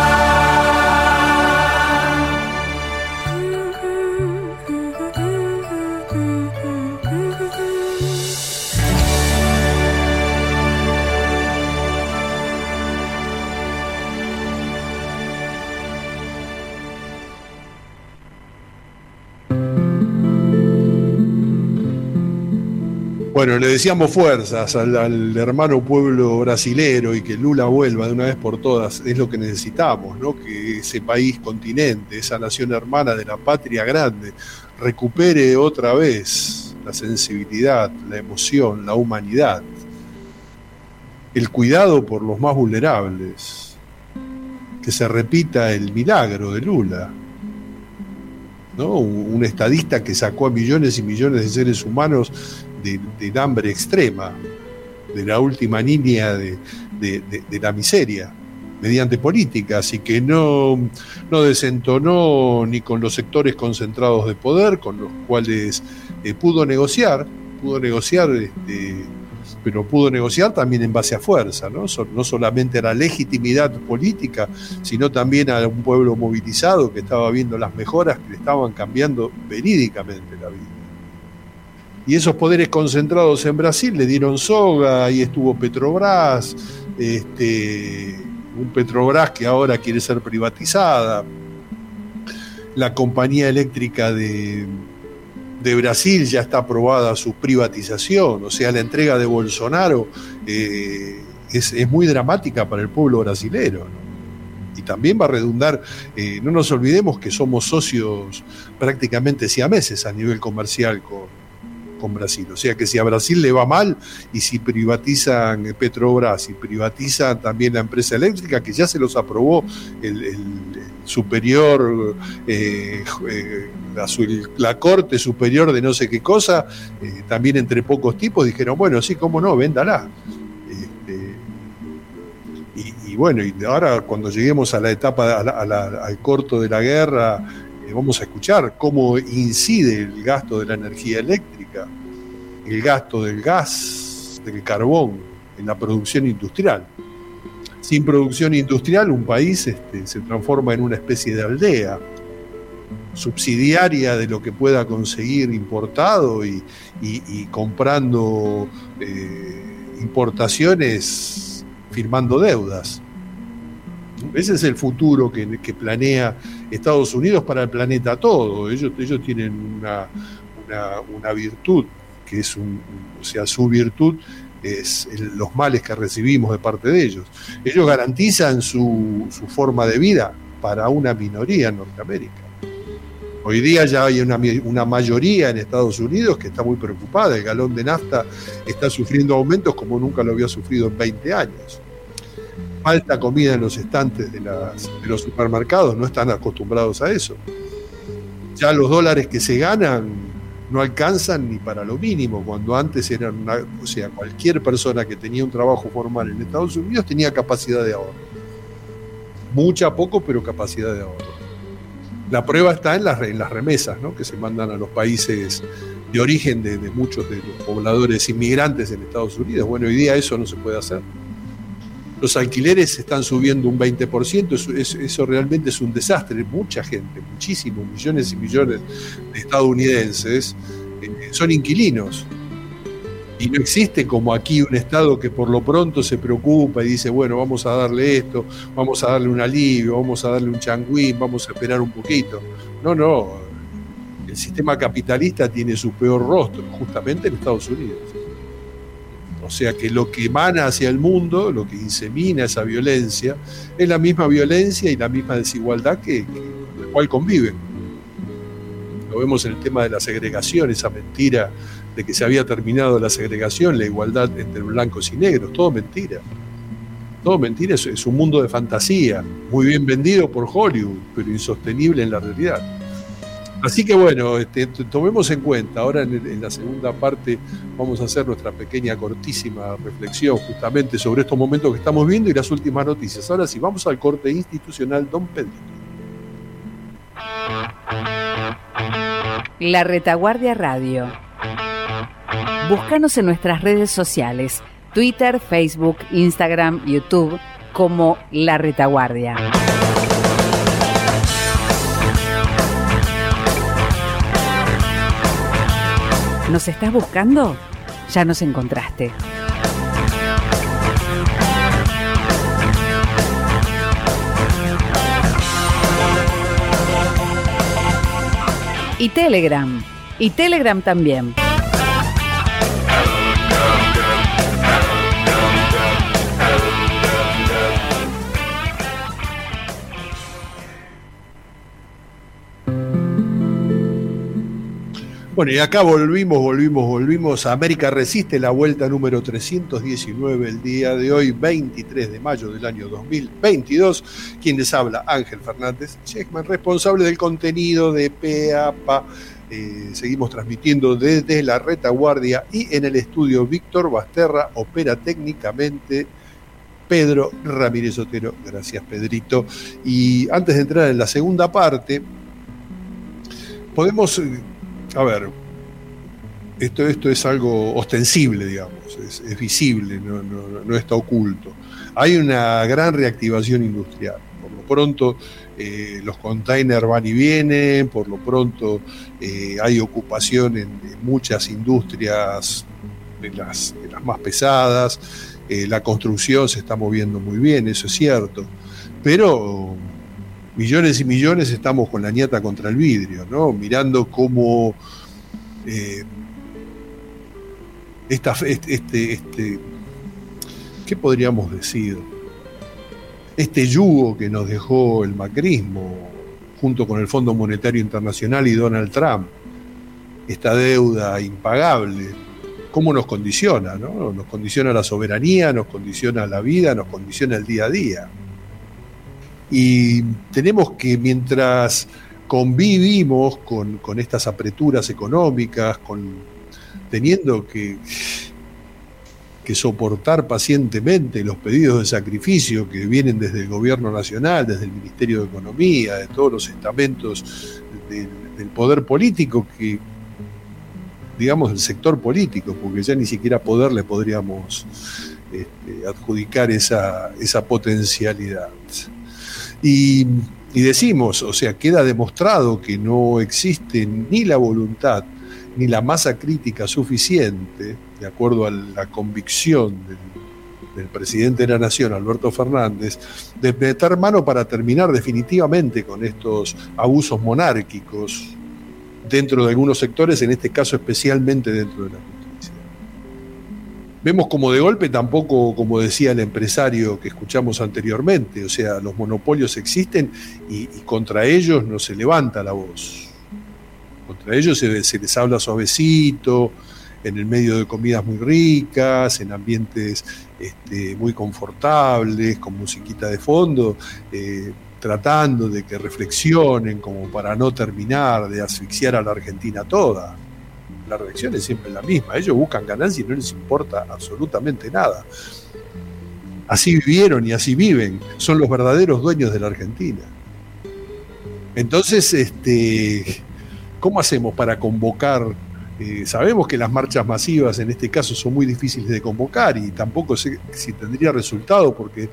Bueno, le deseamos fuerzas al hermano pueblo brasilero y que Lula vuelva de una vez por todas. Es lo que necesitamos, ¿no? Que ese país continente, esa nación hermana de la patria grande, recupere otra vez la sensibilidad, la emoción, la humanidad, el cuidado por los más vulnerables, que se repita el milagro de Lula, ¿no? Un estadista que sacó a millones y millones de seres humanos del hambre extrema, de la última línea de la miseria, mediante políticas, y que no desentonó ni con los sectores concentrados de poder, con los cuales pudo negociar pero pudo negociar también en base a fuerza, ¿no? No solamente a la legitimidad política, sino también a un pueblo movilizado que estaba viendo las mejoras que le estaban cambiando verídicamente la vida. Y esos poderes concentrados en Brasil le dieron soga, ahí estuvo Petrobras, un Petrobras que ahora quiere ser privatizada, la compañía eléctrica de Brasil ya está aprobada su privatización, o sea, la entrega de Bolsonaro es muy dramática para el pueblo brasilero, ¿no? Y también va a redundar, no nos olvidemos que somos socios prácticamente siameses a nivel comercial con Brasil, o sea que si a Brasil le va mal y si privatizan Petrobras y privatizan también la empresa eléctrica, que ya se los aprobó el superior, la corte superior de no sé qué cosa, también entre pocos tipos dijeron, bueno, sí, cómo no, véndala. Y bueno, y ahora cuando lleguemos a la etapa, al corto de la guerra, vamos a escuchar cómo incide el gasto de la energía eléctrica, el gasto del gas, del carbón, en la producción industrial. Sin producción industrial, un país se transforma en una especie de aldea, subsidiaria de lo que pueda conseguir importado y comprando importaciones, firmando deudas. Ese es el futuro que planea Estados Unidos para el planeta todo. Ellos tienen una virtud, que es su virtud es los males que recibimos de parte de ellos. Ellos garantizan su forma de vida para una minoría en Norteamérica. Hoy día ya hay una mayoría en Estados Unidos que está muy preocupada. El galón de nafta está sufriendo aumentos como nunca lo había sufrido en 20 años. Falta comida en los estantes de los supermercados, no están acostumbrados a eso. Ya los dólares que se ganan no alcanzan ni para lo mínimo, cuando antes eran o sea, cualquier persona que tenía un trabajo formal en Estados Unidos tenía capacidad de ahorro. Mucha, poco, pero capacidad de ahorro. La prueba está en las remesas, ¿no?, que se mandan a los países de origen de muchos de los pobladores inmigrantes en Estados Unidos. Bueno, hoy día eso no se puede hacer. Los alquileres están subiendo un 20%, eso realmente es un desastre. Mucha gente, muchísimos, millones y millones de estadounidenses son inquilinos. Y no existe como aquí un Estado que por lo pronto se preocupa y dice, bueno, vamos a darle esto, vamos a darle un alivio, vamos a darle un changuín, vamos a esperar un poquito. No, el sistema capitalista tiene su peor rostro justamente en Estados Unidos. O sea que lo que emana hacia el mundo, lo que insemina esa violencia, es la misma violencia y la misma desigualdad con la cual conviven. Lo vemos en el tema de la segregación, esa mentira de que se había terminado la segregación, la igualdad entre blancos y negros, todo mentira. Todo mentira, es un mundo de fantasía, muy bien vendido por Hollywood, pero insostenible en la realidad. Así que bueno, tomemos en cuenta, ahora en la segunda parte vamos a hacer nuestra pequeña, cortísima reflexión justamente sobre estos momentos que estamos viendo y las últimas noticias. Ahora sí, vamos al corte institucional, don Pedrito.
La Retaguardia Radio. Búscanos en nuestras redes sociales, Twitter, Facebook, Instagram, YouTube, como La Retaguardia. ¿Nos estás buscando? Ya nos encontraste. Y Telegram también.
Bueno, y acá volvimos. América Resiste, la vuelta número 319, el día de hoy, 23 de mayo del año 2022. Quien les habla, Ángel Fernández Schekman, responsable del contenido de PEAPA. Seguimos transmitiendo desde la Retaguardia y en el estudio Víctor Basterra opera técnicamente Pedro Ramírez Otero. Gracias, Pedrito. Y antes de entrar en la segunda parte, podemos... A ver, Esto es algo ostensible, digamos, es visible, no está oculto. Hay una gran reactivación industrial. Por lo pronto, los containers van y vienen, por lo pronto hay ocupación en muchas industrias, de las más pesadas, la construcción se está moviendo muy bien, eso es cierto, pero millones y millones estamos con la ñata contra el vidrio, ¿no? Mirando cómo ¿qué podríamos decir? Este yugo que nos dejó el macrismo junto con el Fondo Monetario Internacional y Donald Trump, esta deuda impagable, cómo nos condiciona, ¿no? Nos condiciona la soberanía, nos condiciona la vida, nos condiciona el día a día. Y tenemos que, mientras convivimos con estas apreturas económicas, teniendo que soportar pacientemente los pedidos de sacrificio que vienen desde el gobierno nacional, desde el Ministerio de Economía, de todos los estamentos del poder político, que digamos del sector político, porque ya ni siquiera poder le podríamos adjudicar esa potencialidad. Y decimos, o sea, queda demostrado que no existe ni la voluntad ni la masa crítica suficiente, de acuerdo a la convicción del presidente de la Nación, Alberto Fernández, de meter mano para terminar definitivamente con estos abusos monárquicos dentro de algunos sectores, en este caso especialmente dentro de la justicia. Vemos como de golpe tampoco, como decía el empresario que escuchamos anteriormente, o sea, los monopolios existen y contra ellos no se levanta la voz. Contra ellos se les habla suavecito, en el medio de comidas muy ricas, en ambientes muy confortables, con musiquita de fondo, tratando de que reflexionen como para no terminar de asfixiar a la Argentina toda. La reacción es siempre la misma, ellos buscan ganancia y no les importa absolutamente nada. Así vivieron y así viven, son los verdaderos dueños de la Argentina. Entonces, ¿cómo hacemos para convocar? Sabemos que las marchas masivas en este caso son muy difíciles de convocar y tampoco sé si tendría resultado porque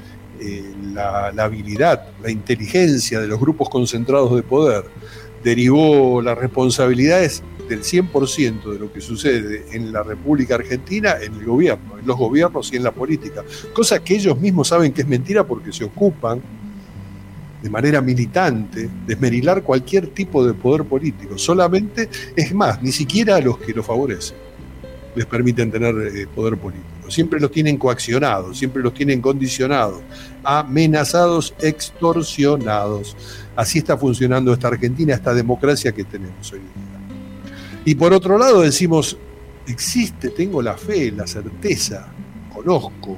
la habilidad, la inteligencia de los grupos concentrados de poder derivó las responsabilidades del 100% de lo que sucede en la República Argentina en el gobierno, en los gobiernos y en la política, cosa que ellos mismos saben que es mentira porque se ocupan de manera militante, de esmerilar cualquier tipo de poder político. Solamente, es más, ni siquiera a los que lo favorecen les permiten tener poder político. Siempre los tienen coaccionados, siempre los tienen condicionados, amenazados, extorsionados. Así está funcionando esta Argentina, esta democracia que tenemos hoy día. Y por otro lado decimos, existe, tengo la fe, la certeza, conozco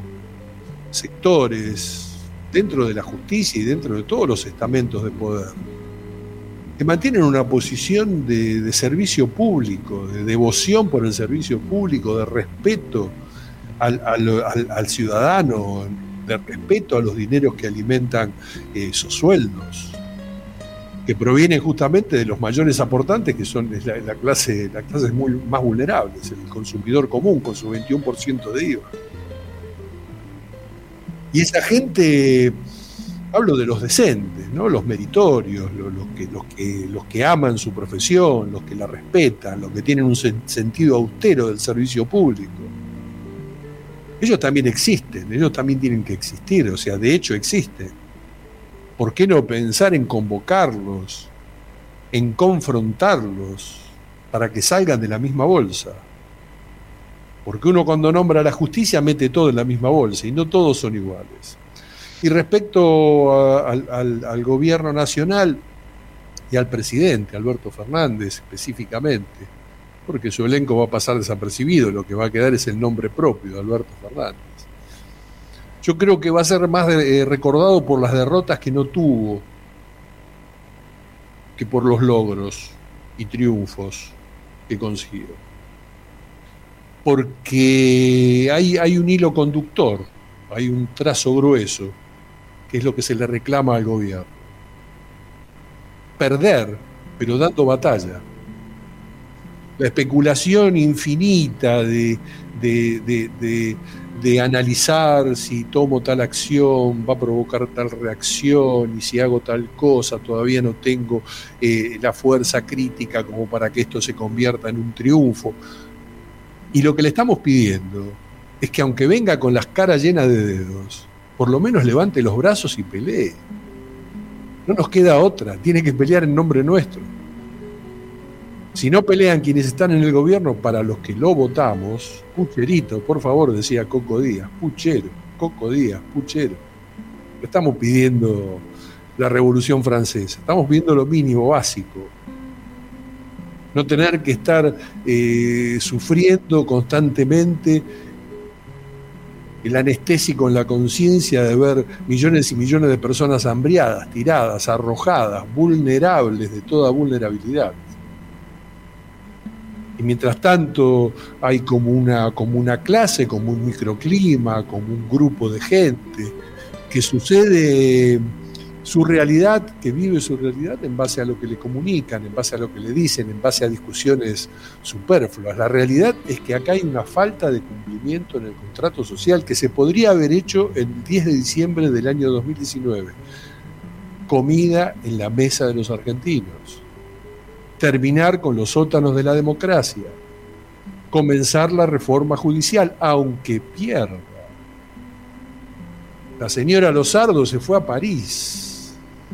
sectores dentro de la justicia y dentro de todos los estamentos de poder, que mantienen una posición de servicio público, de devoción por el servicio público, de respeto al ciudadano, de respeto a los dineros que alimentan esos sueldos, que provienen justamente de los mayores aportantes, que son la clase muy más vulnerable, el consumidor común con su 21% de IVA. Y esa gente, hablo de los decentes, ¿no? Los meritorios, los que aman su profesión, los que la respetan, los que tienen un sentido austero del servicio público. Ellos también existen, ellos también tienen que existir, o sea, de hecho existen. ¿Por qué no pensar en convocarlos, en confrontarlos, para que salgan de la misma bolsa? Porque uno cuando nombra a la justicia mete todo en la misma bolsa y no todos son iguales. Y respecto al gobierno nacional y al presidente, Alberto Fernández específicamente, porque su elenco va a pasar desapercibido, lo que va a quedar es el nombre propio de Alberto Fernández. Yo creo que va a ser más recordado por las derrotas que no tuvo que por los logros y triunfos que consiguió. Porque hay un hilo conductor, hay un trazo grueso, que es lo que se le reclama al gobierno. Perder, pero dando batalla. La especulación infinita de analizar si tomo tal acción va a provocar tal reacción, y si hago tal cosa todavía no tengo la fuerza crítica como para que esto se convierta en un triunfo. Y lo que le estamos pidiendo es que, aunque venga con las caras llenas de dedos, por lo menos levante los brazos y pelee. No nos queda otra, tiene que pelear en nombre nuestro. Si no pelean quienes están en el gobierno para los que lo votamos, pucherito, por favor, decía Coco Díaz, puchero, Coco Díaz, puchero. Estamos pidiendo la Revolución Francesa, estamos pidiendo lo mínimo, básico. No tener que estar sufriendo constantemente el anestésico en la conciencia de ver millones y millones de personas hambriadas, tiradas, arrojadas, vulnerables de toda vulnerabilidad. Y mientras tanto hay como una clase, como un microclima, como un grupo de gente que sucede su realidad, que vive su realidad en base a lo que le comunican, en base a lo que le dicen, en base a discusiones superfluas. La realidad es que acá hay una falta de cumplimiento en el contrato social que se podría haber hecho el 10 de diciembre del año 2019. Comida en la mesa de los argentinos. Terminar con los sótanos de la democracia, comenzar la reforma judicial, aunque pierda. La señora Lozardo se fue a París.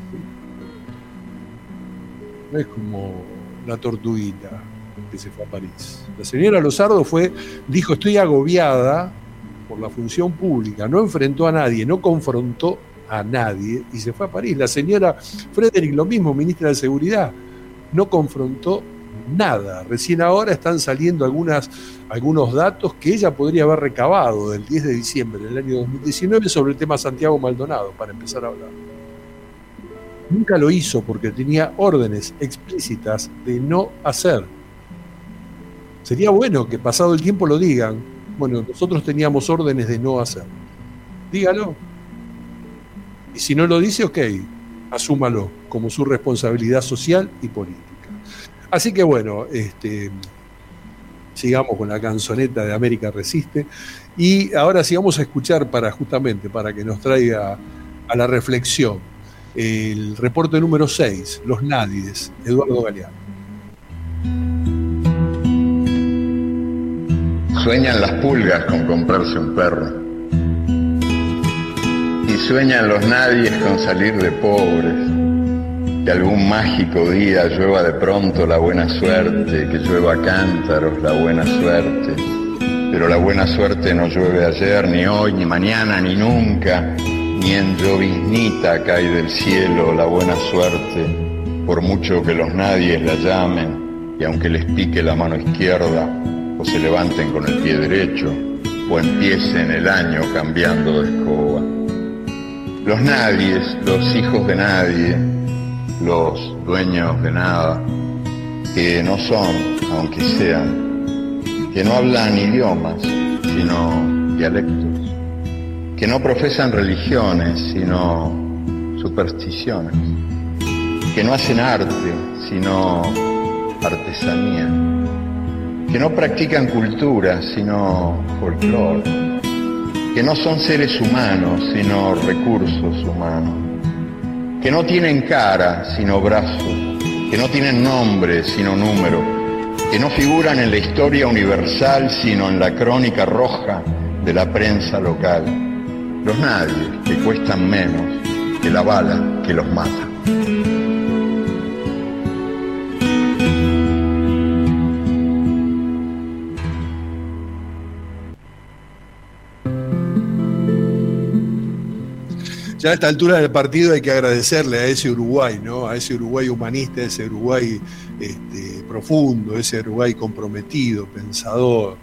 No es como la tortuguita que se fue a París. La señora Lozardo dijo, estoy agobiada por la función pública, no enfrentó a nadie, no confrontó a nadie y se fue a París. La señora Frederick, lo mismo, ministra de Seguridad, no confrontó nada. Recién ahora están saliendo algunos datos que ella podría haber recabado del 10 de diciembre del año 2019 sobre el tema Santiago Maldonado, para empezar a hablar. Nunca lo hizo porque tenía órdenes explícitas de no hacer. Sería bueno que pasado el tiempo lo digan. Bueno, nosotros teníamos órdenes de no hacer. Dígalo. Y si no lo dice, ok, asúmalo como su responsabilidad social y política. Así que bueno, sigamos con la canzoneta de América Resiste, y ahora sí vamos a escuchar para que nos traiga a la reflexión el reporte número 6, Los Nadies, Eduardo Galeano.
Sueñan las pulgas con comprarse un perro, y sueñan los nadies con salir de pobres, que algún mágico día llueva de pronto la buena suerte, que llueva cántaros la buena suerte. Pero la buena suerte no llueve ayer, ni hoy, ni mañana, ni nunca, ni en lloviznita cae del cielo la buena suerte, por mucho que los nadies la llamen, y aunque les pique la mano izquierda, o se levanten con el pie derecho, o empiecen el año cambiando de escoba. Los nadies, los hijos de nadie, los dueños de nada, que no son, aunque sean, que no hablan idiomas, sino dialectos, que no profesan religiones, sino supersticiones, que no hacen arte, sino artesanía, que no practican cultura, sino folclore, que no son seres humanos, sino recursos humanos, que no tienen cara, sino brazos, que no tienen nombre, sino número, que no figuran en la historia universal, sino en la crónica roja de la prensa local. Los nadies, que cuestan menos que la bala que los mata.
Ya a esta altura del partido hay que agradecerle a ese Uruguay, ¿no? A ese Uruguay humanista, ese Uruguay profundo, ese Uruguay comprometido, pensador,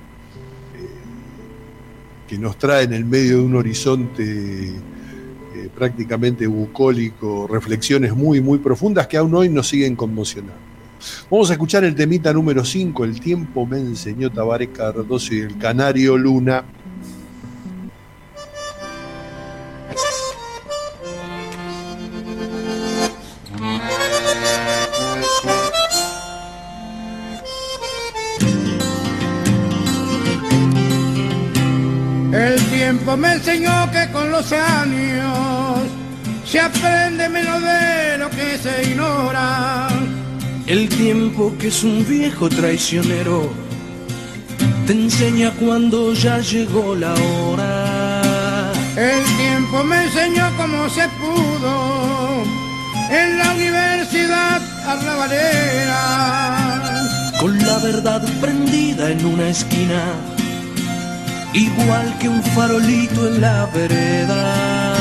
que nos trae en el medio de un horizonte prácticamente bucólico reflexiones muy, muy profundas que aún hoy nos siguen conmocionando. Vamos a escuchar el temita número 5, El tiempo me enseñó, Tabaré Cardoso y el Canario Luna.
tiempo me enseñó que con los años se aprende menos de lo que se ignora.
El tiempo, que es un viejo traicionero, te enseña cuando ya llegó la hora.
El tiempo me enseñó cómo se pudo en la universidad arrabalera,
con la verdad prendida en una esquina, igual que un farolito en la vereda.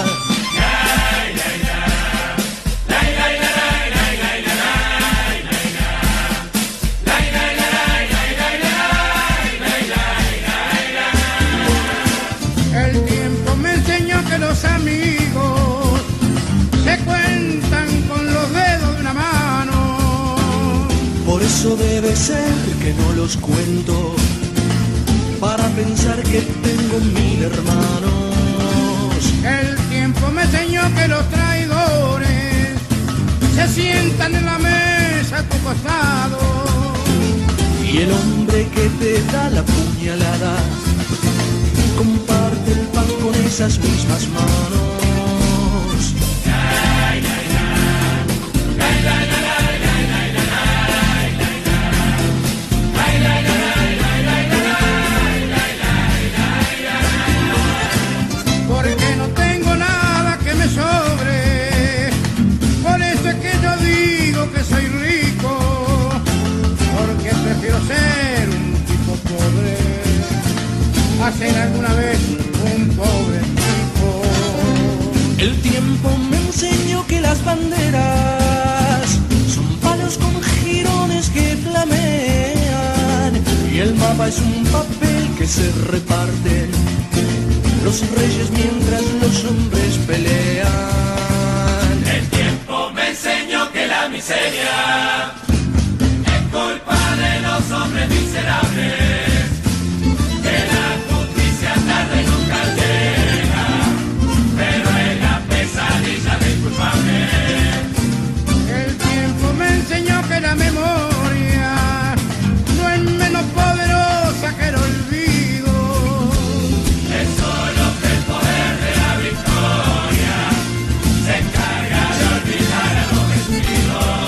El tiempo me enseñó que los amigos se cuentan con los dedos de una mano.
Por eso debe ser que no los cuento, para pensar que tengo 1000 hermanos.
El tiempo me enseñó que los traidores se sientan en la mesa a tu costado.
Y el hombre que te da la puñalada comparte el pan con esas mismas manos.
Porque no tengo nada que me sobre, por eso es que yo digo que soy rico, porque prefiero ser un tipo pobre a ser alguna vez un pobre tipo.
El tiempo me enseñó que las banderas son palos con jirones que flamean, y el mapa es un papel que se reparten los reyes mientras los hombres pelean.
El tiempo me enseñó que la miseria es culpa de los hombres miserables, que la justicia tarde nunca llega, pero es la pesadilla del culpable.
El tiempo me enseñó que la memoria no es menos poderosa que el olvido.
Es solo que el poder de la victoria se encarga de olvidar a los vencidos.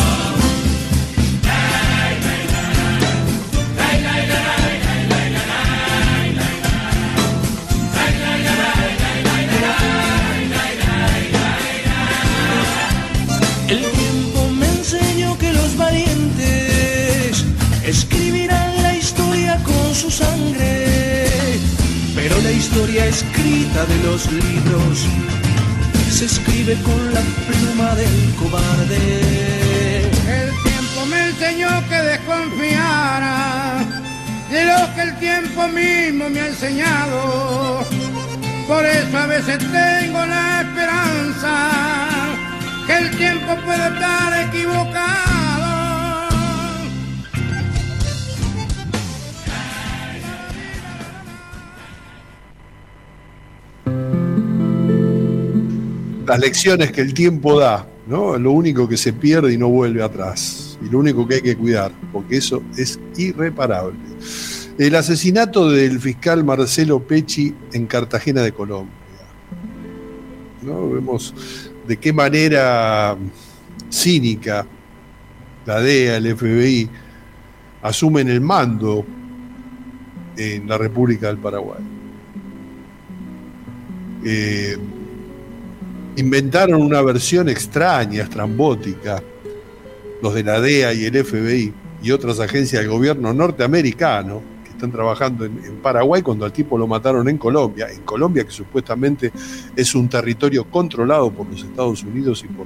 El tiempo me enseñó que los valientes escribirán la historia con su sangre, pero la historia escrita de los libros se escribe con la pluma del cobarde.
El tiempo me enseñó que desconfiara de lo que el tiempo mismo me ha enseñado. Por eso a veces tengo la esperanza que el tiempo puede estar equivocado.
Las lecciones que el tiempo da, ¿no? Lo único que se pierde y no vuelve atrás. Y lo único que hay que cuidar, porque eso es irreparable. El asesinato del fiscal Marcelo Pecci en Cartagena de Colombia, ¿no? Vemos de qué manera cínica la DEA, el FBI, asumen el mando en la República del Paraguay. Inventaron una versión extraña, estrambótica, los de la DEA y el FBI y otras agencias del gobierno norteamericano que están trabajando en Paraguay cuando al tipo lo mataron en Colombia, que supuestamente es un territorio controlado por los Estados Unidos y por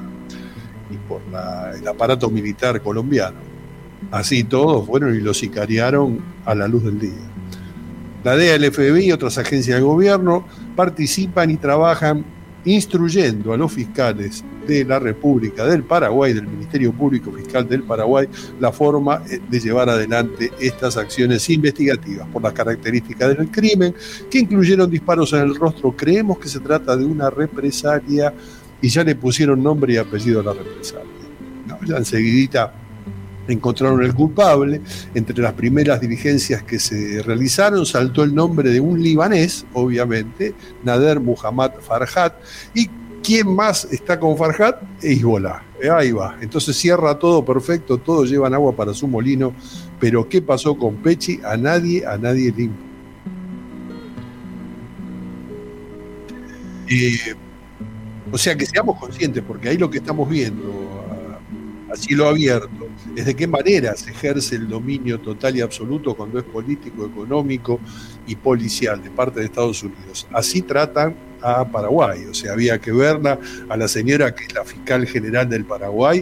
el aparato militar colombiano. Así todos fueron y lo sicariaron a la luz del día. La DEA, el FBI y otras agencias del gobierno participan y trabajan instruyendo a los fiscales de la República del Paraguay, del Ministerio Público Fiscal del Paraguay, la forma de llevar adelante estas acciones investigativas. Por las características del crimen, que incluyeron disparos en el rostro, creemos que se trata de una represalia y ya le pusieron nombre y apellido a la represalia. No, ya enseguidita encontraron el culpable. Entre las primeras diligencias que se realizaron saltó el nombre de un libanés, obviamente, Nader Muhammad Farhat. ¿Y quién más está con Farhat? Hezbollah. Ahí va. Entonces cierra todo perfecto, todos llevan agua para su molino. Pero ¿qué pasó con Pechi? A nadie le importa. O sea, que seamos conscientes, porque ahí lo que estamos viendo a cielo abierto es de qué manera se ejerce el dominio total y absoluto cuando es político, económico y policial de parte de Estados Unidos. Así tratan a Paraguay. O sea, había que verla a la señora que es la fiscal general del Paraguay,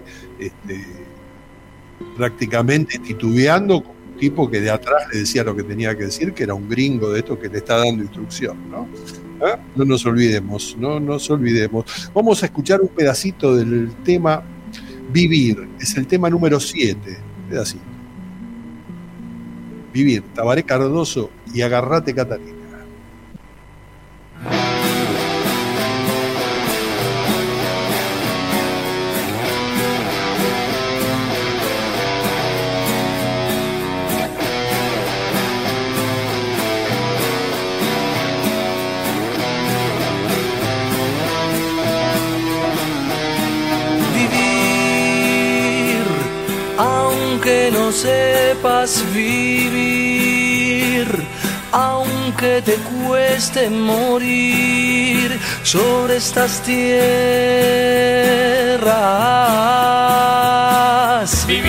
prácticamente titubeando con un tipo que de atrás le decía lo que tenía que decir, que era un gringo de esto que le está dando instrucción, ¿no? No nos olvidemos. Vamos a escuchar un pedacito del tema Vivir, es el tema número 7, pedacito. Vivir, Tabaré Cardoso y Agarrate Catalina.
Aunque no sepas vivir, aunque te cueste morir sobre estas tierras. Vivir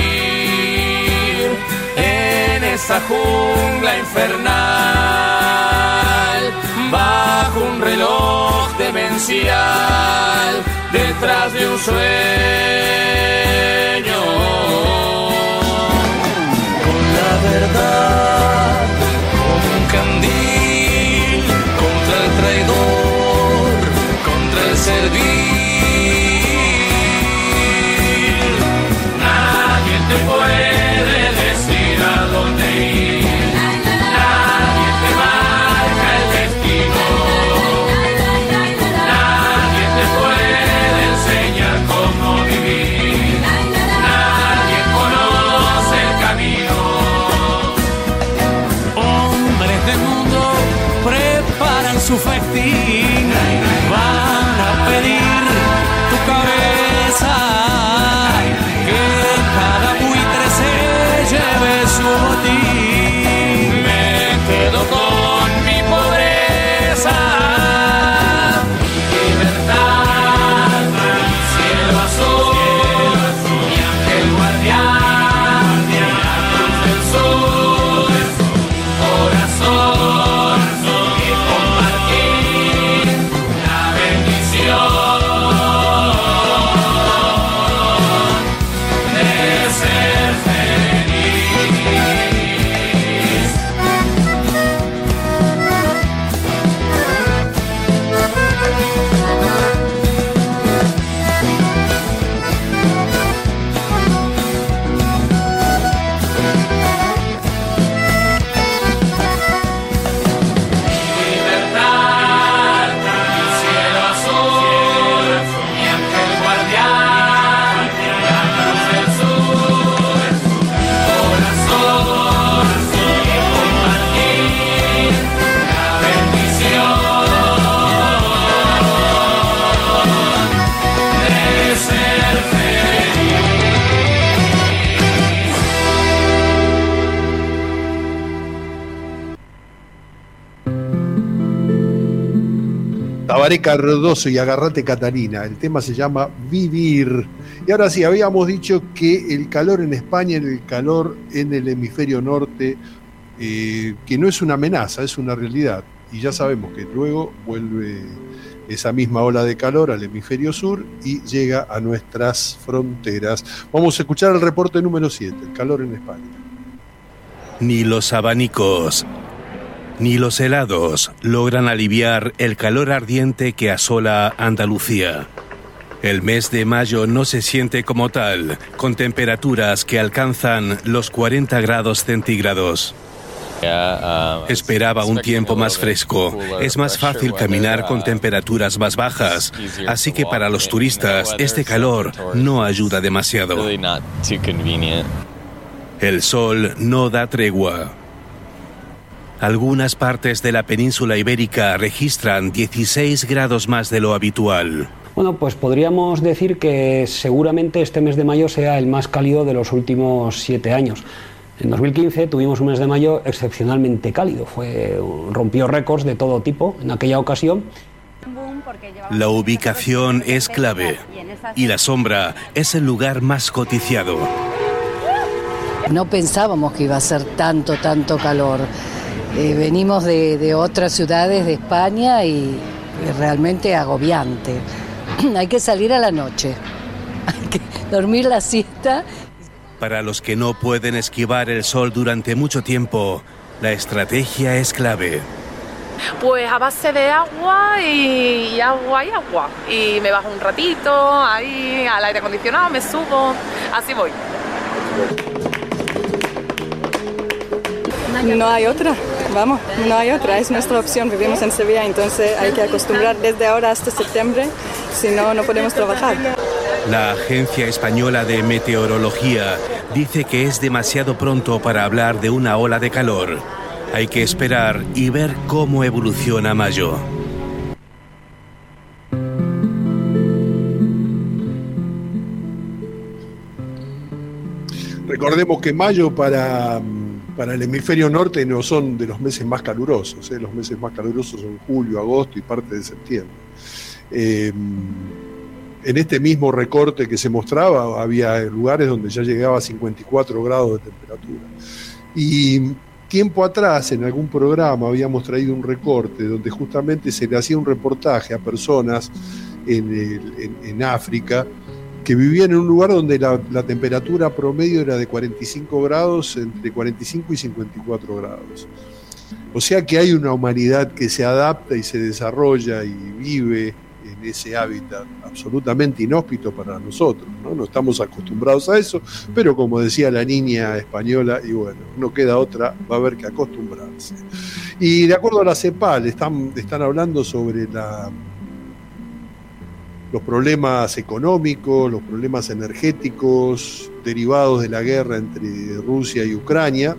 en esa jungla infernal, bajo un reloj demencial, detrás de un sueño. Verdad, como un candil, contra el traidor, contra el servil. Nadie te puede decir a dónde ir, nadie te marca el destino, nadie te puede enseñar cómo vivir, nadie conoce el camino. Preparan su festín, van a pedir tu cabeza, que cada buitre se lleve su botín. Me quedo con mi pobreza, libertad, cielo azul, mi ángel guardián, la cruz del sol, corazón.
Tabaré Cardoso y Agarrate Catalina. El tema se llama Vivir. Y ahora sí, habíamos dicho que el calor en España, el calor en el hemisferio norte, que no es una amenaza, es una realidad. Y ya sabemos que luego vuelve esa misma ola de calor al hemisferio sur y llega a nuestras fronteras. Vamos a escuchar el reporte número 7, el calor en España.
Ni los abanicos ni los helados logran aliviar el calor ardiente que asola Andalucía. El mes de mayo no se siente como tal, con temperaturas que alcanzan los 40 grados centígrados. Esperaba un tiempo más fresco. Es más fácil caminar con temperaturas más bajas, así que para los turistas este calor no ayuda demasiado. El sol no da tregua. Algunas partes de la península ibérica registran 16 grados más de lo habitual.
Bueno, pues podríamos decir que seguramente este mes de mayo sea el más cálido de los últimos 7 años. En 2015 tuvimos un mes de mayo excepcionalmente cálido, rompió récords de todo tipo en aquella ocasión.
La ubicación es clave y la sombra es el lugar más codiciado.
No pensábamos que iba a ser tanto calor. Venimos de otras ciudades de España y realmente agobiante. Hay que salir a la noche, hay que dormir la siesta.
Para los que no pueden esquivar el sol durante mucho tiempo, la estrategia es clave.
Pues a base de agua y agua. Y me bajo un ratito, ahí al aire acondicionado, me subo, así voy.
No hay otra, vamos, no hay otra, es nuestra opción. Vivimos en Sevilla, entonces hay que acostumbrar desde ahora hasta septiembre, si no, no podemos trabajar.
La Agencia Española de Meteorología dice que es demasiado pronto para hablar de una ola de calor. Hay que esperar y ver cómo evoluciona mayo.
Recordemos que mayo para el hemisferio norte no son de los meses más calurosos. Los meses más calurosos son julio, agosto y parte de septiembre. En este mismo recorte que se mostraba, había lugares donde ya llegaba a 54 grados de temperatura. Y tiempo atrás, en algún programa, habíamos traído un recorte donde justamente se le hacía un reportaje a personas en África que vivían en un lugar donde la temperatura promedio era de 45 grados, entre 45 y 54 grados. O sea que hay una humanidad que se adapta y se desarrolla y vive en ese hábitat absolutamente inhóspito para nosotros, ¿no? No estamos acostumbrados a eso, pero como decía la niña española, y bueno, no queda otra, va a haber que acostumbrarse. Y de acuerdo a la CEPAL, están hablando sobre los problemas económicos, los problemas energéticos derivados de la guerra entre Rusia y Ucrania.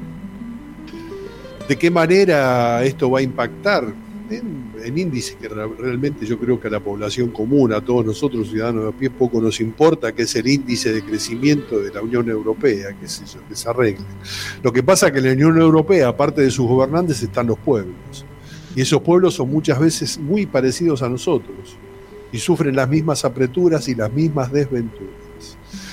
¿De qué manera esto va a impactar en índices que realmente yo creo que a la población común, a todos nosotros ciudadanos de a pie, poco nos importa, que es el índice de crecimiento de la Unión Europea, que se arregle? Lo que pasa es que en la Unión Europea, aparte de sus gobernantes, están los pueblos. Y esos pueblos son muchas veces muy parecidos a nosotros y sufren las mismas apreturas y las mismas desventuras.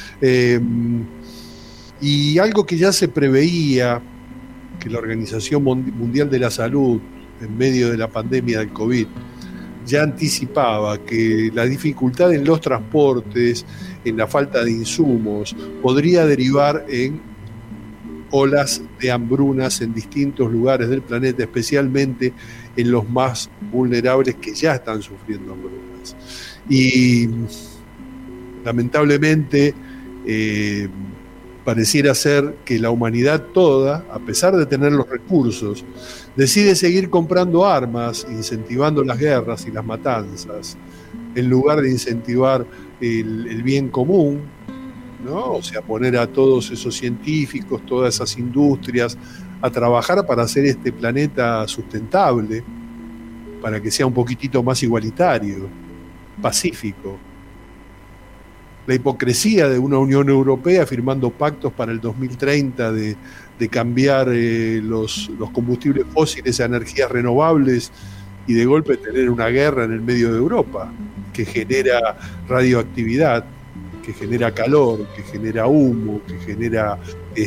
Y algo que ya se preveía, que la Organización Mundial de la Salud, en medio de la pandemia del COVID, ya anticipaba que la dificultad en los transportes, en la falta de insumos, podría derivar en olas de hambrunas en distintos lugares del planeta, especialmente en los más vulnerables que ya están sufriendo hambrunas. Y lamentablemente pareciera ser que la humanidad toda, a pesar de tener los recursos, decide seguir comprando armas, incentivando las guerras y las matanzas, en lugar de incentivar el bien común, ¿no? O sea, poner a todos esos científicos, todas esas industrias, a trabajar para hacer este planeta sustentable, para que sea un poquitito más igualitario, pacífico. La hipocresía de una Unión Europea firmando pactos para el 2030 de cambiar los combustibles fósiles a energías renovables y de golpe tener una guerra en el medio de Europa que genera radioactividad, que genera calor, que genera humo, que genera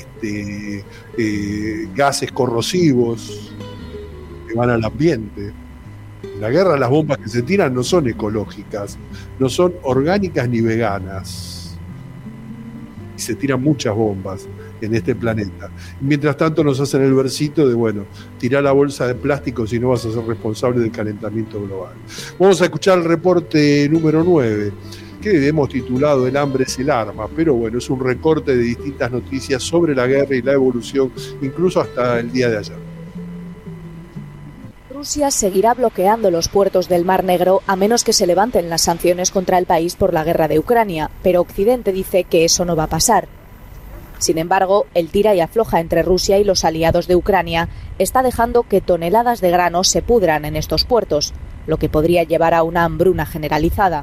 gases corrosivos que van al ambiente. En la guerra las bombas que se tiran no son ecológicas, no son orgánicas ni veganas. Y se tiran muchas bombas en este planeta. Y mientras tanto nos hacen el versito de, bueno, tirá la bolsa de plástico si no vas a ser responsable del calentamiento global. Vamos a escuchar el reporte número 9. que hemos titulado El hambre es el arma, pero bueno, es un recorte de distintas noticias sobre la guerra y la evolución, incluso hasta el día de ayer.
Rusia seguirá bloqueando los puertos del Mar Negro a menos que se levanten las sanciones contra el país por la guerra de Ucrania, pero Occidente dice que eso no va a pasar. Sin embargo, el tira y afloja entre Rusia y los aliados de Ucrania está dejando que toneladas de grano se pudran en estos puertos, lo que podría llevar a una hambruna generalizada.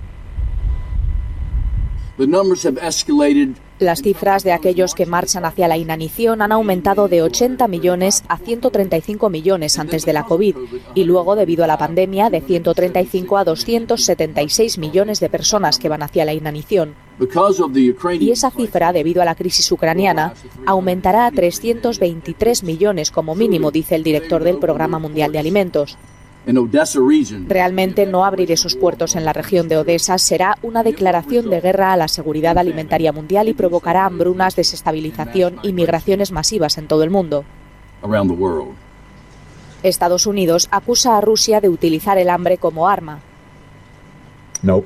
Las cifras de aquellos que marchan hacia la inanición han aumentado de 80 millones a 135 millones antes de la COVID y luego, debido a la pandemia, de 135 a 276 millones de personas que van hacia la inanición. Y esa cifra, debido a la crisis ucraniana, aumentará a 323 millones como mínimo, dice el director del Programa Mundial de Alimentos. Realmente no abrir esos puertos en la región de Odessa será una declaración de guerra a la seguridad alimentaria mundial y provocará hambrunas, desestabilización y migraciones masivas en todo el mundo. Estados Unidos acusa a Rusia de utilizar el hambre como arma. No,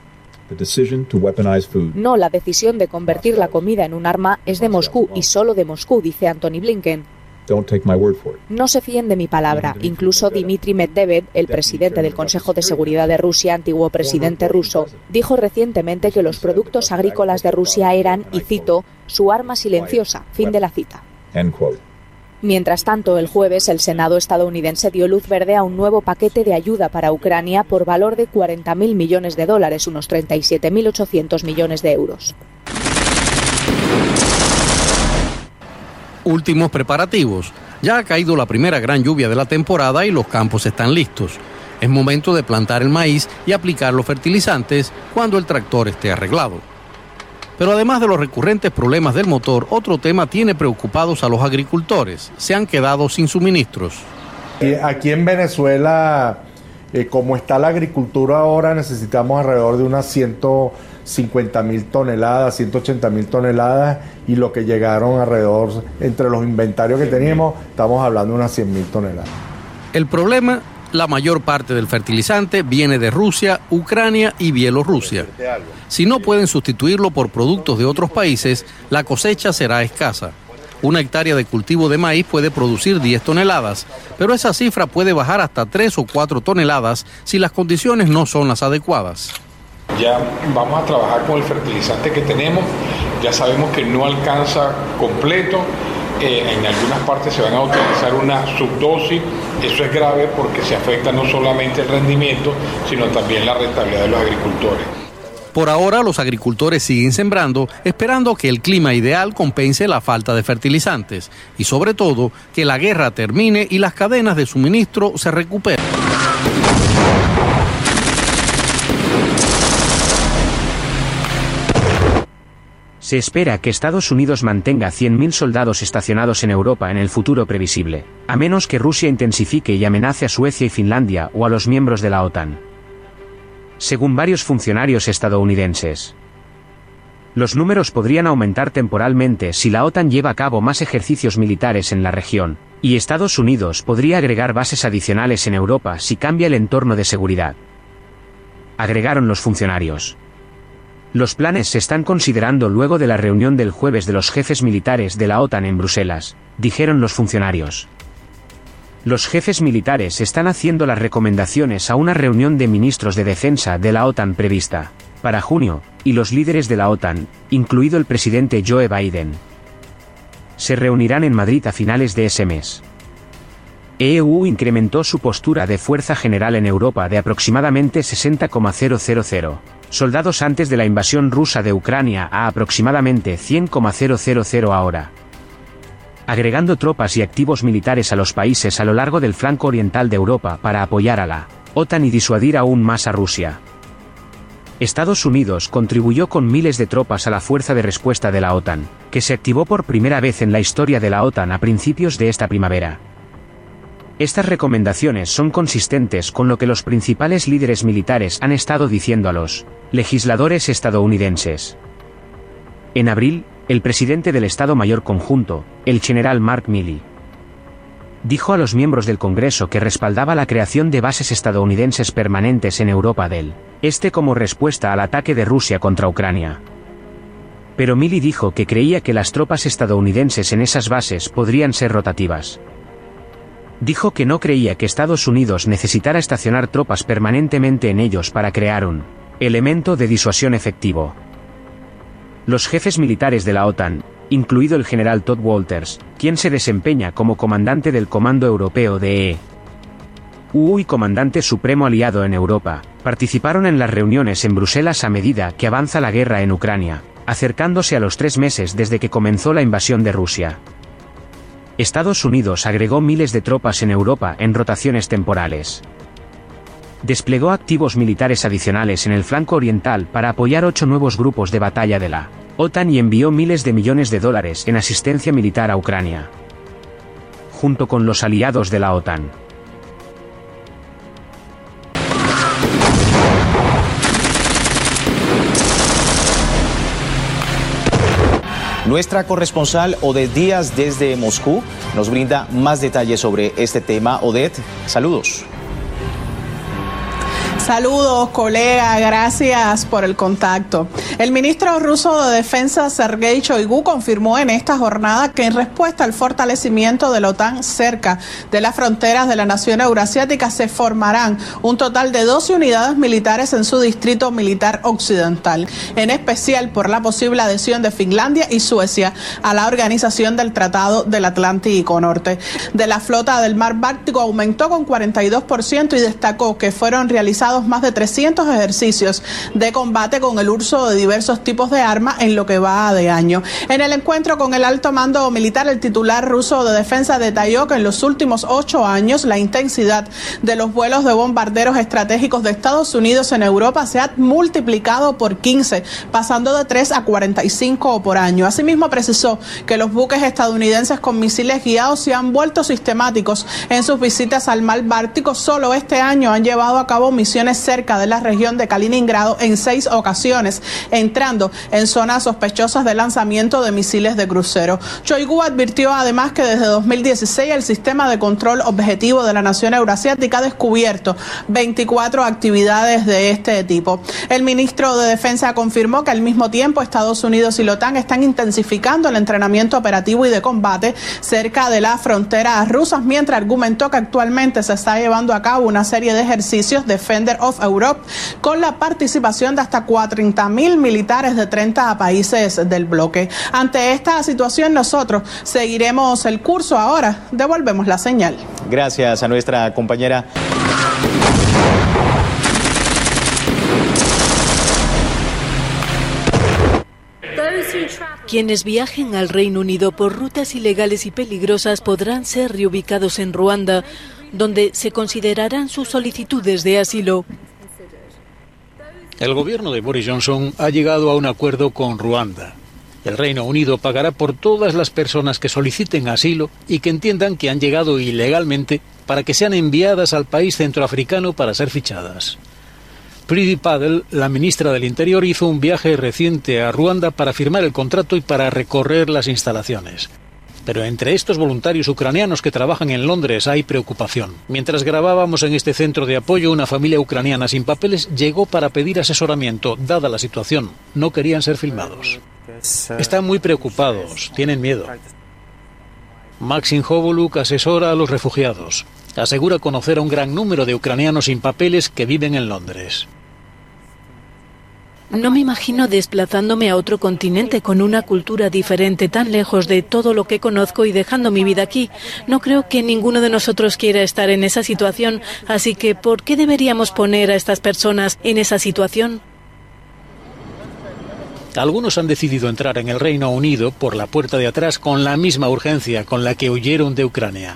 la decisión de convertir la comida en un arma es de Moscú y solo de Moscú, dice Antony Blinken. No se fíen de mi palabra. Incluso Dmitry Medvedev, el presidente del Consejo de Seguridad de Rusia, antiguo presidente ruso, dijo recientemente que los productos agrícolas de Rusia eran, y cito, su arma silenciosa. Fin de la cita. Mientras tanto, el jueves el Senado estadounidense dio luz verde a un nuevo paquete de ayuda para Ucrania por valor de $40.000 millones, unos 37.800 millones de euros.
Últimos preparativos. Ya ha caído la primera gran lluvia de la temporada y los campos están listos. Es momento de plantar el maíz y aplicar los fertilizantes cuando el tractor esté arreglado. Pero además de los recurrentes problemas del motor, otro tema tiene preocupados a los agricultores. Se han quedado sin suministros.
Aquí en Venezuela, como está la agricultura ahora, necesitamos alrededor de unas 150.000 toneladas, 180.000 toneladas, y lo que llegaron alrededor, entre los inventarios que teníamos, estamos hablando de unas 100.000 toneladas.
El problema, la mayor parte del fertilizante viene de Rusia, Ucrania y Bielorrusia. Si no pueden sustituirlo por productos de otros países, la cosecha será escasa. Una hectárea de cultivo de maíz puede producir 10 toneladas, pero esa cifra puede bajar hasta 3 o 4 toneladas si las condiciones no son las adecuadas.
Ya vamos a trabajar con el fertilizante que tenemos, ya sabemos que no alcanza completo, en algunas partes se van a utilizar una subdosis, eso es grave porque se afecta no solamente el rendimiento, sino también la rentabilidad de los agricultores.
Por ahora, los agricultores siguen sembrando, esperando que el clima ideal compense la falta de fertilizantes y, sobre todo, que la guerra termine y las cadenas de suministro se recuperen.
Se espera que Estados Unidos mantenga 100.000 soldados estacionados en Europa en el futuro previsible, a menos que Rusia intensifique y amenace a Suecia y Finlandia o a los miembros de la OTAN. Según varios funcionarios estadounidenses, los números podrían aumentar temporalmente si la OTAN lleva a cabo más ejercicios militares en la región, y Estados Unidos podría agregar bases adicionales en Europa si cambia el entorno de seguridad. Agregaron los funcionarios. Los planes se están considerando luego de la reunión del jueves de los jefes militares de la OTAN en Bruselas, dijeron los funcionarios. Los jefes militares están haciendo las recomendaciones a una reunión de ministros de defensa de la OTAN prevista para junio, y los líderes de la OTAN, incluido el presidente Joe Biden, se reunirán en Madrid a finales de ese mes. EU incrementó su postura de fuerza general en Europa de aproximadamente 60,000 soldados antes de la invasión rusa de Ucrania a aproximadamente 100,000 ahora, agregando tropas y activos militares a los países a lo largo del flanco oriental de Europa para apoyar a la OTAN y disuadir aún más a Rusia. Estados Unidos contribuyó con miles de tropas a la fuerza de respuesta de la OTAN, que se activó por primera vez en la historia de la OTAN a principios de esta primavera. Estas recomendaciones son consistentes con lo que los principales líderes militares han estado diciendo a los legisladores estadounidenses. En abril, el presidente del Estado Mayor Conjunto, el general Mark Milley, dijo a los miembros del Congreso que respaldaba la creación de bases estadounidenses permanentes en Europa del Este como respuesta al ataque de Rusia contra Ucrania. Pero Milley dijo que creía que las tropas estadounidenses en esas bases podrían ser rotativas. Dijo que no creía que Estados Unidos necesitara estacionar tropas permanentemente en ellos para crear un elemento de disuasión efectivo. Los jefes militares de la OTAN, incluido el general Todd Walters, quien se desempeña como comandante del Comando Europeo de EU y comandante supremo aliado en Europa, participaron en las reuniones en Bruselas a medida que avanza la guerra en Ucrania, acercándose a los 3 meses desde que comenzó la invasión de Rusia. Estados Unidos agregó miles de tropas en Europa en rotaciones temporales. Desplegó activos militares adicionales en el flanco oriental para apoyar 8 nuevos grupos de batalla de la OTAN y envió miles de millones de dólares en asistencia militar a Ucrania, junto con los aliados de la OTAN.
Nuestra corresponsal Odette Díaz desde Moscú nos brinda más detalles sobre este tema. Odette, saludos.
Saludos, colega, gracias por el contacto. El ministro ruso de Defensa, Sergei Shoigu, confirmó en esta jornada que en respuesta al fortalecimiento de la OTAN cerca de las fronteras de la nación eurasiática se formarán un total de 12 unidades militares en su distrito militar occidental, en especial por la posible adhesión de Finlandia y Suecia a la Organización del Tratado del Atlántico Norte. De la flota del Mar Báltico aumentó con 42% y destacó que fueron realizados más de 300 ejercicios de combate con el uso de diversos tipos de armas en lo que va de año. En el encuentro con el alto mando militar, el titular ruso de defensa detalló que en los últimos 8 años la intensidad de los vuelos de bombarderos estratégicos de Estados Unidos en Europa se ha multiplicado por 15, pasando de 3 a 45 por año. Asimismo, precisó que los buques estadounidenses con misiles guiados se han vuelto sistemáticos en sus visitas al Mar Báltico. Solo este año han llevado a cabo misiones cerca de la región de Kaliningrado en 6 ocasiones, entrando en zonas sospechosas de lanzamiento de misiles de crucero. Shoigu advirtió además que desde 2016 el sistema de control objetivo de la nación eurasiática ha descubierto 24 actividades de este tipo. El ministro de Defensa confirmó que al mismo tiempo Estados Unidos y la OTAN están intensificando el entrenamiento operativo y de combate cerca de las fronteras rusas, mientras argumentó que actualmente se está llevando a cabo una serie de ejercicios Defender of Europe con la participación de hasta 40.000 militares de 30 países del bloque. Ante esta situación nosotros seguiremos el curso. Ahora devolvemos la señal.
Gracias a nuestra compañera.
Quienes viajen al Reino Unido por rutas ilegales y peligrosas podrán ser reubicados en Ruanda, donde se considerarán sus solicitudes de asilo.
El gobierno de Boris Johnson ha llegado a un acuerdo con Ruanda. El Reino Unido pagará por todas las personas que soliciten asilo y que entiendan que han llegado ilegalmente para que sean enviadas al país centroafricano para ser fichadas. Priti Patel, la ministra del Interior, hizo un viaje reciente a Ruanda para firmar el contrato y para recorrer las instalaciones. Pero entre estos voluntarios ucranianos que trabajan en Londres hay preocupación. Mientras grabábamos en este centro de apoyo, una familia ucraniana sin papeles llegó para pedir asesoramiento, dada la situación. No querían ser filmados. Están muy preocupados, tienen miedo. Maxim Hovoluk asesora a los refugiados. Asegura conocer a un gran número de ucranianos sin papeles que viven en Londres.
No me imagino desplazándome a otro continente con una cultura diferente, tan lejos de todo lo que conozco y dejando mi vida aquí. No creo que ninguno de nosotros quiera estar en esa situación, así que ¿por qué deberíamos poner a estas personas en esa situación?
Algunos han decidido entrar en el Reino Unido por la puerta de atrás con la misma urgencia con la que huyeron de Ucrania.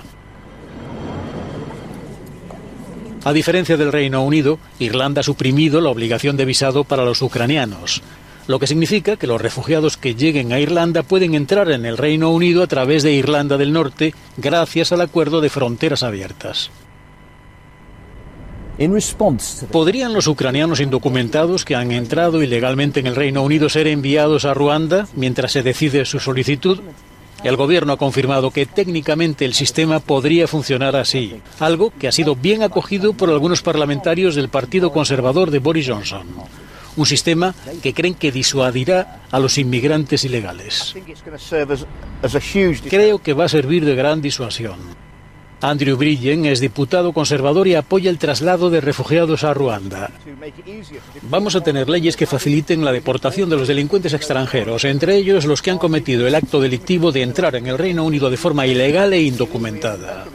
A diferencia del Reino Unido, Irlanda ha suprimido la obligación de visado para los ucranianos, lo que significa que los refugiados que lleguen a Irlanda pueden entrar en el Reino Unido a través de Irlanda del Norte gracias al acuerdo de fronteras abiertas. ¿Podrían los ucranianos indocumentados que han entrado ilegalmente en el Reino Unido ser enviados a Ruanda mientras se decide su solicitud? El gobierno ha confirmado que técnicamente el sistema podría funcionar así, algo que ha sido bien acogido por algunos parlamentarios del Partido Conservador de Boris Johnson. Un sistema que creen que disuadirá a los inmigrantes ilegales. Creo que va a servir de gran disuasión. Andrew Bridgen es diputado conservador y apoya el traslado de refugiados a Ruanda. Vamos a tener leyes que faciliten la deportación de los delincuentes extranjeros, entre ellos los que han cometido el acto delictivo de entrar en el Reino Unido de forma ilegal e indocumentada.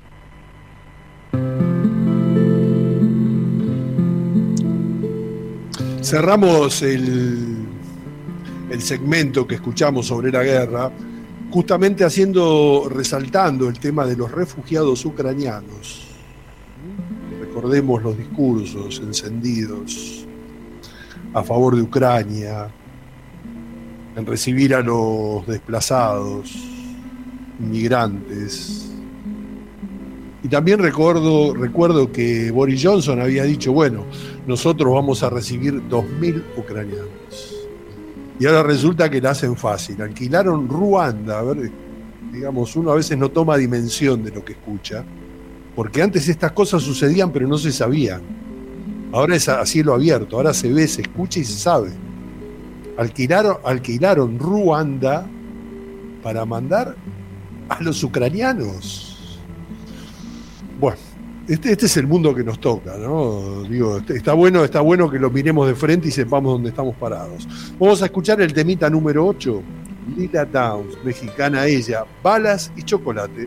Cerramos el segmento que escuchamos sobre la guerra, justamente resaltando el tema de los refugiados ucranianos. Recordemos los discursos encendidos a favor de Ucrania, en recibir a los desplazados, inmigrantes. Y también recuerdo que Boris Johnson había dicho, bueno, nosotros vamos a recibir 2.000 ucranianos. Y ahora resulta que la hacen fácil. Alquilaron Ruanda. A ver, digamos, uno a veces no toma dimensión de lo que escucha, porque antes estas cosas sucedían pero no se sabían. Ahora es a cielo abierto, ahora se ve, se escucha y se sabe. Alquilaron Ruanda para mandar a los ucranianos. Bueno, este es el mundo que nos toca, ¿no? Digo, está bueno que lo miremos de frente y sepamos dónde estamos parados. Vamos a escuchar el temita número 8, Lila Downs, mexicana ella, Balas y Chocolate.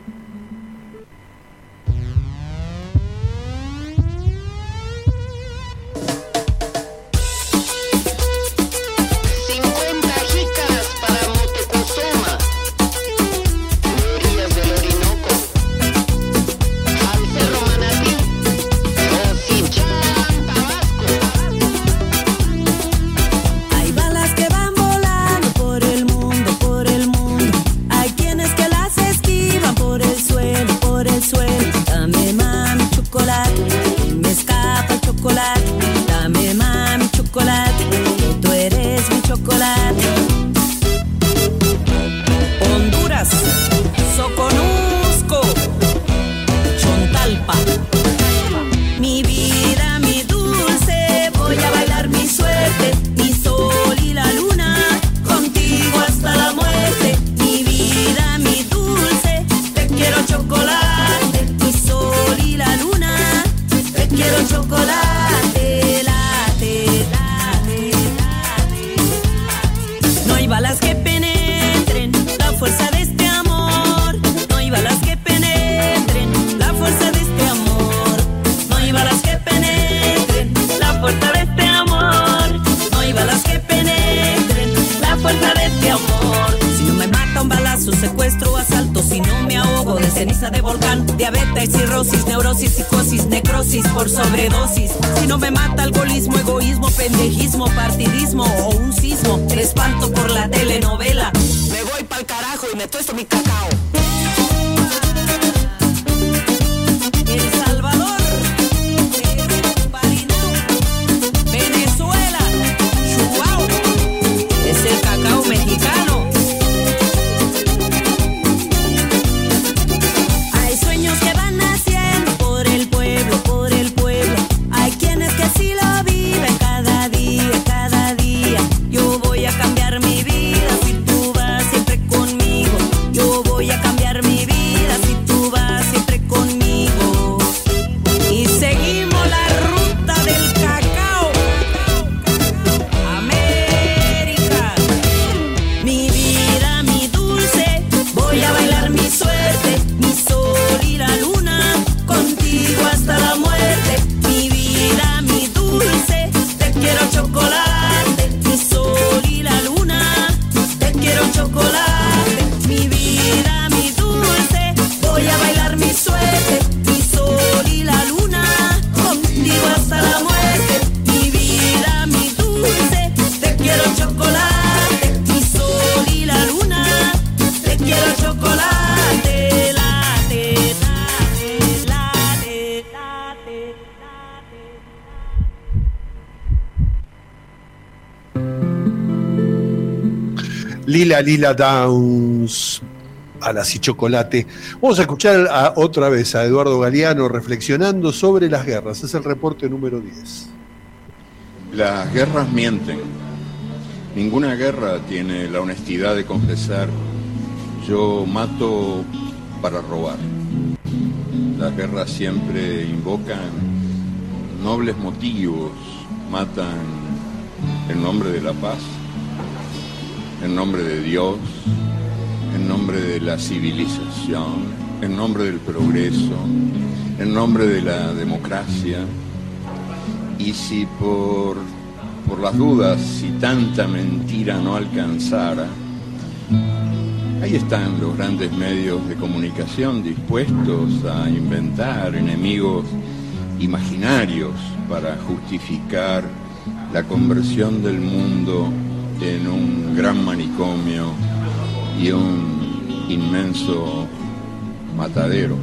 Lila Downs, Alas y chocolate. Vamos a escuchar otra vez a Eduardo Galeano reflexionando sobre las guerras. Es el reporte número 10.
Las guerras mienten. Ninguna guerra tiene la honestidad de confesar: yo mato para robar. Las guerras siempre invocan nobles motivos, matan en nombre de la paz, en nombre de Dios, en nombre de la civilización, en nombre del progreso, en nombre de la democracia. Y si por las dudas, si tanta mentira no alcanzara, ahí están los grandes medios de comunicación dispuestos a inventar enemigos imaginarios para justificar la conversión del mundo en un gran manicomio y un inmenso matadero.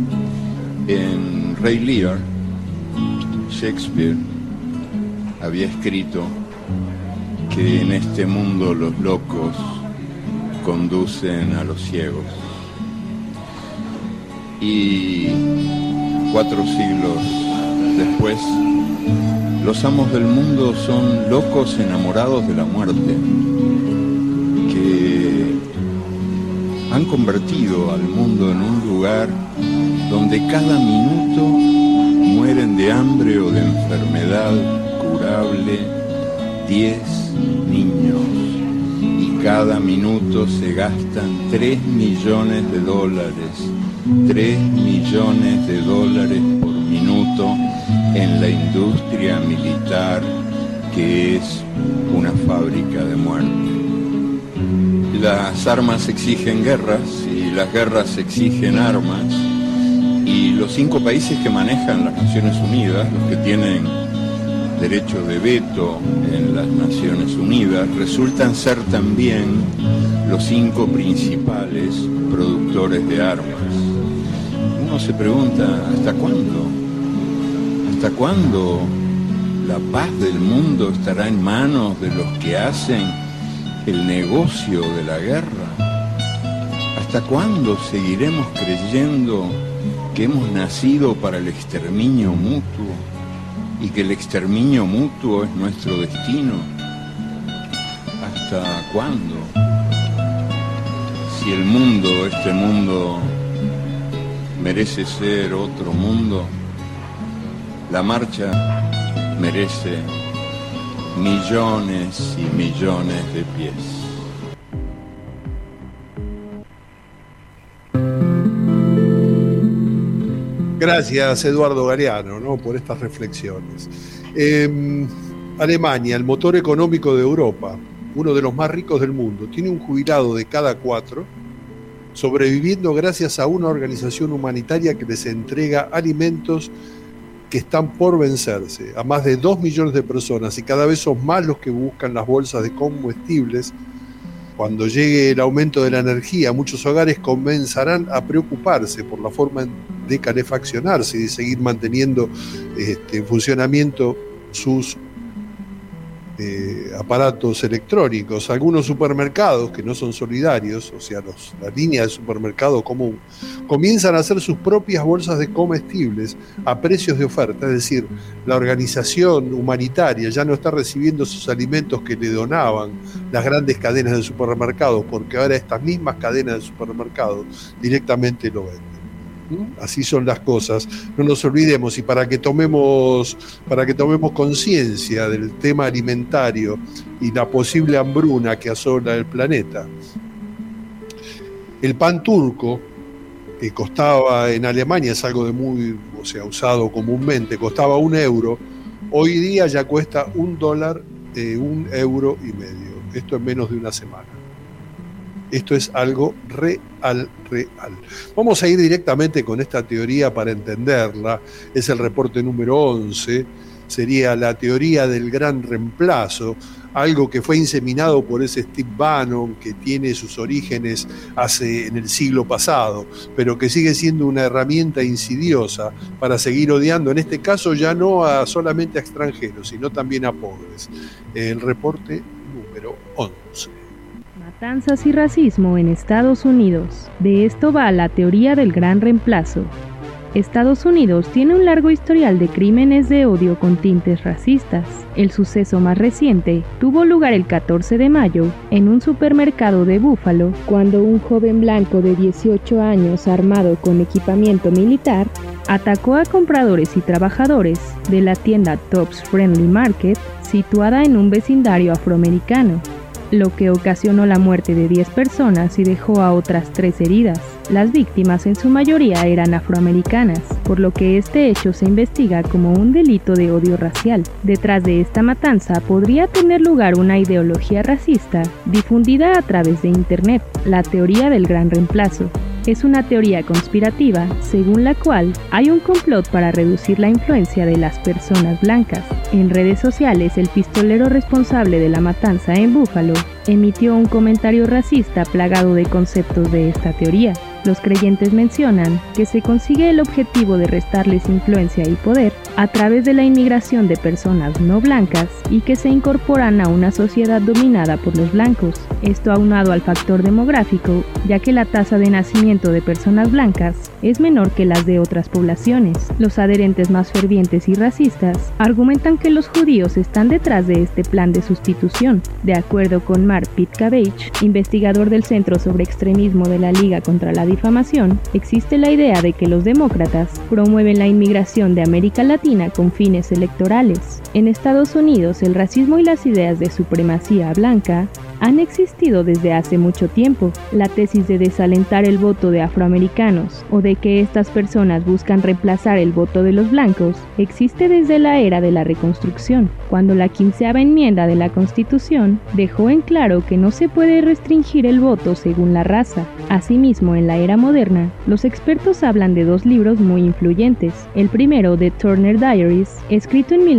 En Rey Lear, Shakespeare había escrito que en este mundo los locos conducen a los ciegos. Y 4 siglos después, los amos del mundo son locos enamorados de la muerte, que han convertido al mundo en un lugar donde cada minuto mueren de hambre o de enfermedad curable 10 niños, y cada minuto se gastan $3 millones, $3 millones por minuto en la industria militar, que es una fábrica de muerte. Las armas exigen guerras y las guerras exigen armas, y los 5 países que manejan las Naciones Unidas, los que tienen derecho de veto en las Naciones Unidas, resultan ser también los 5 principales productores de armas. Uno se pregunta, ¿hasta cuándo? ¿Hasta cuándo la paz del mundo estará en manos de los que hacen el negocio de la guerra? ¿Hasta cuándo seguiremos creyendo que hemos nacido para el exterminio mutuo y que el exterminio mutuo es nuestro destino? ¿Hasta cuándo? Si el mundo, este mundo, merece ser otro mundo, la marcha merece millones y millones de pies.
Gracias, Eduardo Galeano, ¿no?, por estas reflexiones. Alemania, el motor económico de Europa, uno de los más ricos del mundo, tiene un jubilado de cada 4 sobreviviendo gracias a una organización humanitaria que les entrega alimentos que están por vencerse a más de 2 millones de personas, y cada vez son más los que buscan las bolsas de combustibles. Cuando llegue el aumento de la energía, muchos hogares comenzarán a preocuparse por la forma de calefaccionarse y de seguir manteniendo en funcionamiento sus aparatos electrónicos. Algunos supermercados que no son solidarios, o sea, la línea de supermercado común, comienzan a hacer sus propias bolsas de comestibles a precios de oferta, es decir, la organización humanitaria ya no está recibiendo sus alimentos que le donaban las grandes cadenas de supermercados, porque ahora estas mismas cadenas de supermercados directamente lo venden. Así son las cosas, no nos olvidemos, y para que tomemos conciencia del tema alimentario y la posible hambruna que asola el planeta. El pan turco, que costaba en Alemania, es algo de muy, usado comúnmente, costaba €1, hoy día ya cuesta $1, €1.50. Esto en menos de una semana. Esto es algo real. Vamos a ir directamente con esta teoría para entenderla. Es el reporte número 11. Sería la teoría del gran reemplazo, algo que fue inseminado por ese Steve Bannon, que tiene sus orígenes en el siglo pasado, pero que sigue siendo una herramienta insidiosa para seguir odiando, en este caso ya no solamente a extranjeros, sino también a pobres. El reporte número 11.
Matanzas y racismo en Estados Unidos. De esto va la teoría del gran reemplazo. Estados Unidos tiene un largo historial de crímenes de odio con tintes racistas. El suceso más reciente tuvo lugar el 14 de mayo en un supermercado de Buffalo, cuando un joven blanco de 18 años armado con equipamiento militar atacó a compradores y trabajadores de la tienda Tops Friendly Market, situada en un vecindario afroamericano, lo que ocasionó la muerte de 10 personas y dejó a otras 3 heridas. Las víctimas en su mayoría eran afroamericanas, por lo que este hecho se investiga como un delito de odio racial. Detrás de esta matanza podría tener lugar una ideología racista difundida a través de Internet, la teoría del gran reemplazo. Es una teoría conspirativa según la cual hay un complot para reducir la influencia de las personas blancas. En redes sociales, el pistolero responsable de la matanza en Buffalo emitió un comentario racista plagado de conceptos de esta teoría. Los creyentes mencionan que se consigue el objetivo de restarles influencia y poder a través de la inmigración de personas no blancas y que se incorporan a una sociedad dominada por los blancos. Esto aunado al factor demográfico, ya que la tasa de nacimiento de personas blancas es menor que las de otras poblaciones. Los adherentes más fervientes y racistas argumentan que los judíos están detrás de este plan de sustitución. De acuerdo con Mark Pitcabbage, investigador del Centro sobre Extremismo de la Liga contra la Difamación, existe la idea de que los demócratas promueven la inmigración de América Latina con fines electorales. En Estados Unidos, el racismo y las ideas de supremacía blanca han existido desde hace mucho tiempo. La tesis de desalentar el voto de afroamericanos o de que estas personas buscan reemplazar el voto de los blancos existe desde la era de la Reconstrucción, cuando la 15ª enmienda de la Constitución dejó en claro que no se puede restringir el voto según la raza. Asimismo, en la era moderna, los expertos hablan de 2 libros muy influyentes. El primero, The Turner Diaries, escrito en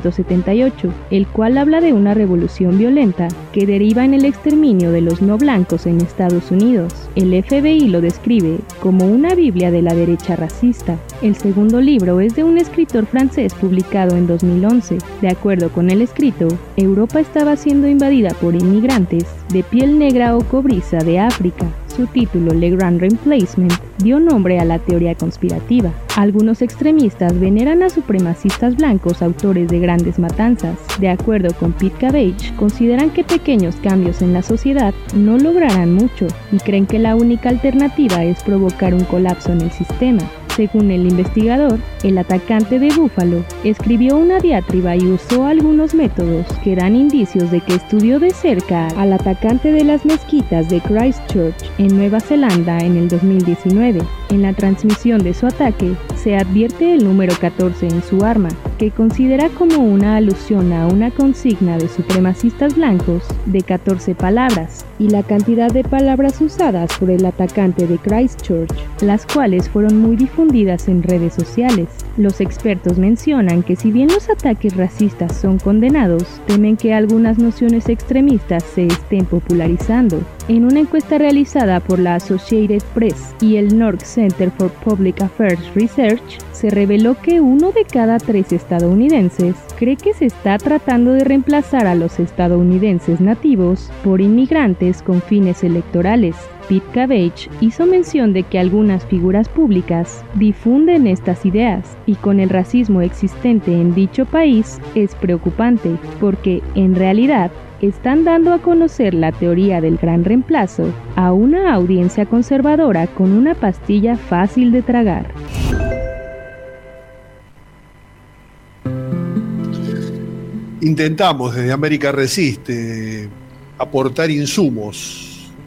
1978, el cual habla de una revolución violenta que deriva en el exterminio de los no blancos en Estados Unidos. El FBI lo describe como una Biblia de la derecha racista. El segundo libro es de un escritor francés publicado en 2011. De acuerdo con el escrito, Europa estaba siendo invadida por inmigrantes de piel negra o cobriza de África. Su título, Le Grand Replacement, dio nombre a la teoría conspirativa. Algunos extremistas veneran a supremacistas blancos autores de grandes matanzas. De acuerdo con Pitcabbage, consideran que pequeños cambios en la sociedad no lograrán mucho y creen que la única alternativa es provocar un colapso en el sistema. Según el investigador, el atacante de Buffalo escribió una diatriba y usó algunos métodos que dan indicios de que estudió de cerca al atacante de las mezquitas de Christchurch en Nueva Zelanda en el 2019. En la transmisión de su ataque se advierte el número 14 en su arma, que considera como una alusión a una consigna de supremacistas blancos de 14 palabras, y la cantidad de palabras usadas por el atacante de Christchurch, las cuales fueron muy difundidas en redes sociales. Los expertos mencionan que si bien los ataques racistas son condenados, temen que algunas nociones extremistas se estén popularizando. En una encuesta realizada por la Associated Press y el North Center for Public Affairs Research, se reveló que 1 de cada 3 estadounidenses cree que se está tratando de reemplazar a los estadounidenses nativos por inmigrantes con fines electorales. Pitcabbage hizo mención de que algunas figuras públicas difunden estas ideas, y con el racismo existente en dicho país es preocupante, porque en realidad están dando a conocer la teoría del gran reemplazo a una audiencia conservadora con una pastilla fácil de tragar.
Intentamos desde América Resiste aportar insumos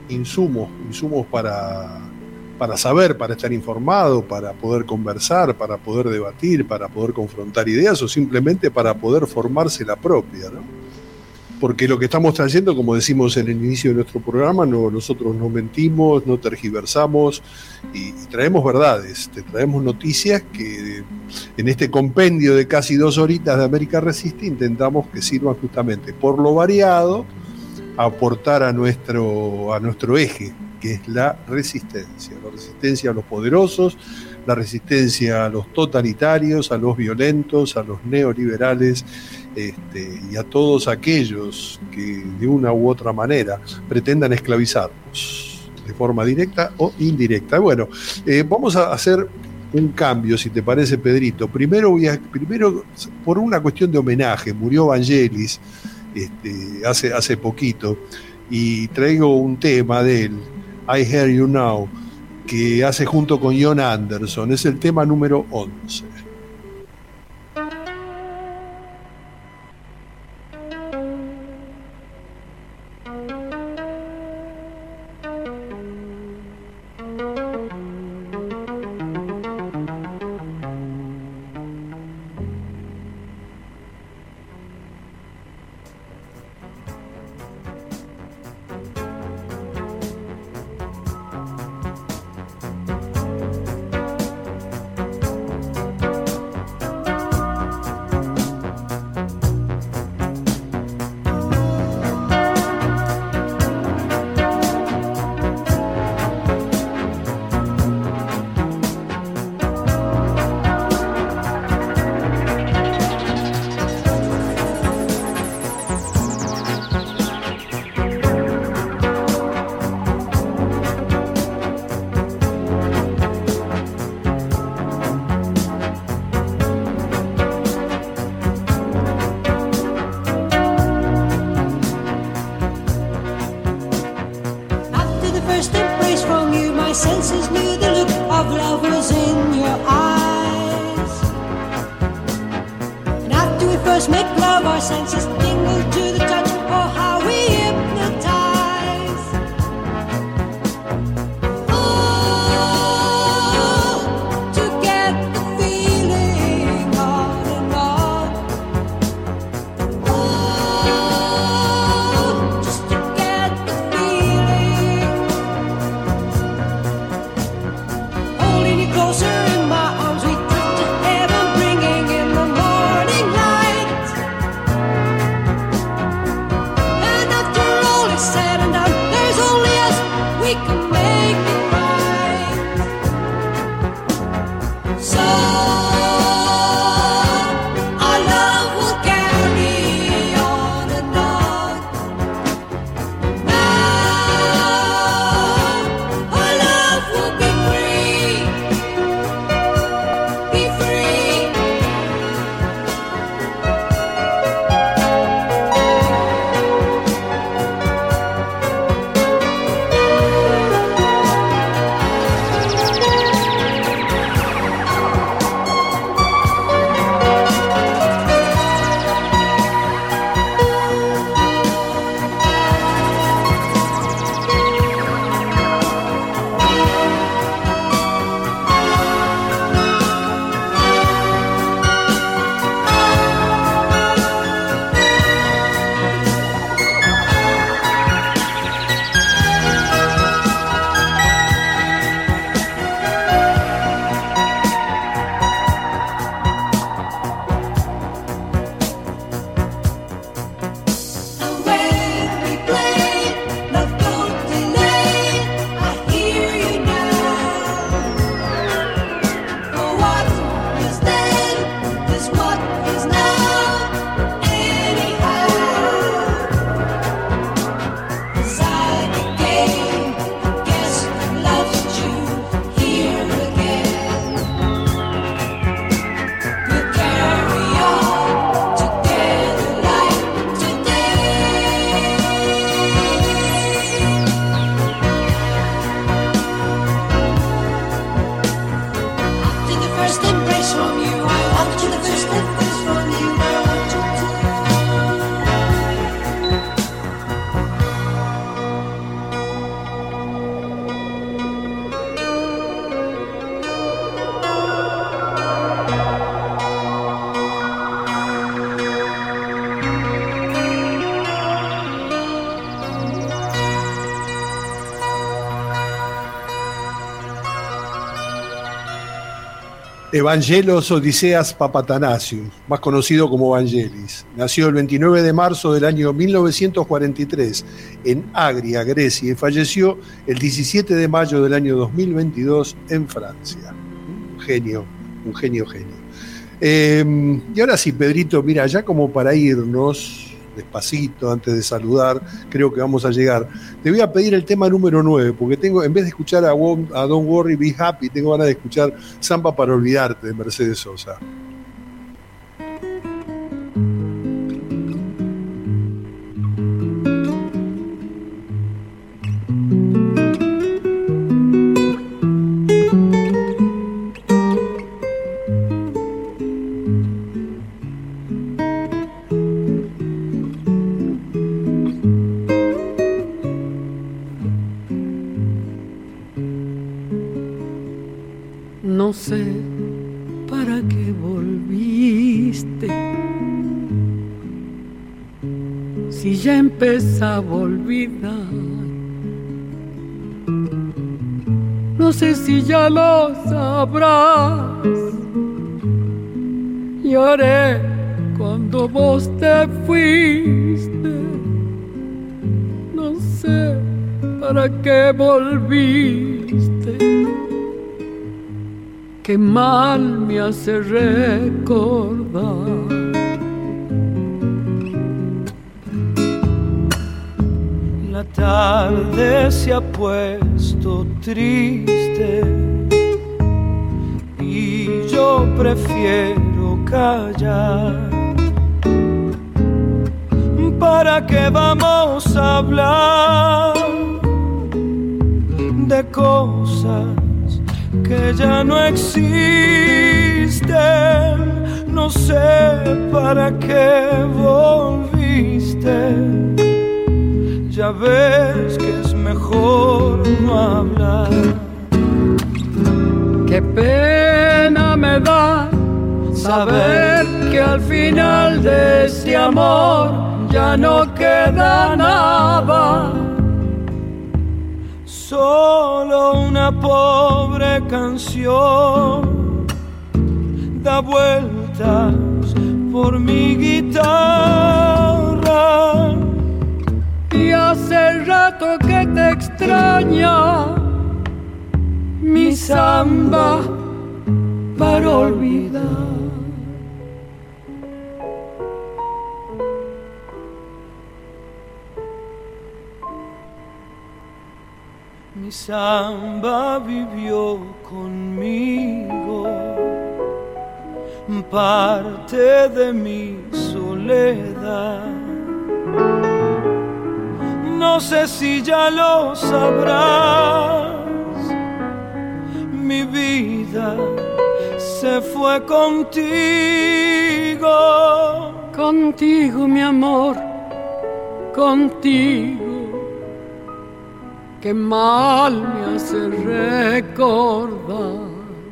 para saber, para estar informado, para poder conversar, para poder debatir, para poder confrontar ideas o simplemente para poder formarse la propia, ¿no? Porque lo que estamos trayendo, como decimos en el inicio de nuestro programa, nosotros no mentimos, no tergiversamos y traemos verdades, traemos noticias que en este compendio de casi 2 horitas de América Resiste intentamos que sirvan justamente por lo variado a aportar a nuestro eje, que es la resistencia a los poderosos, la resistencia a los totalitarios, a los violentos, a los neoliberales y a todos aquellos que de una u otra manera pretendan esclavizarnos de forma directa o indirecta. Bueno, vamos a hacer un cambio, si te parece, Pedrito. Primero por una cuestión de homenaje, murió Vangelis hace poquito, y traigo un tema de él, I Hear You Now, que hace junto con Jon Anderson. Es el tema número 11. Evangelos Odiseas Papatanasius, más conocido como Vangelis. Nació el 29 de marzo del año 1943 en Agria, Grecia, y falleció el 17 de mayo del año 2022 en Francia. Un genio. Y ahora sí, Pedrito, mira, ya como para irnos despacito, antes de saludar, creo que vamos a llegar. Te voy a pedir el tema número 9, porque tengo, en vez de escuchar a Don't Worry, Be Happy, tengo ganas de escuchar Samba para olvidarte, de Mercedes Sosa.
No sé para qué volviste, si ya empezaba a olvidar. No sé si ya lo sabrás. Lloré cuando vos te fuiste. No sé para qué volviste. Qué mal me hace recordar.
La tarde se ha puesto triste y yo prefiero callar. ¿Para qué vamos a hablar de cosas que ya no existen? No sé para qué volviste. Ya ves que es mejor no hablar.
Qué pena me da saber que al final de este amor ya no queda nada.
Solo una pobre canción da vueltas por mi guitarra.
Y hace rato que te extraña mi samba para olvidar.
Mi samba vivió conmigo, parte de mi soledad. No sé si ya lo sabrás. Mi vida se fue contigo.
Contigo, mi amor, contigo. Qué mal me hace recordar.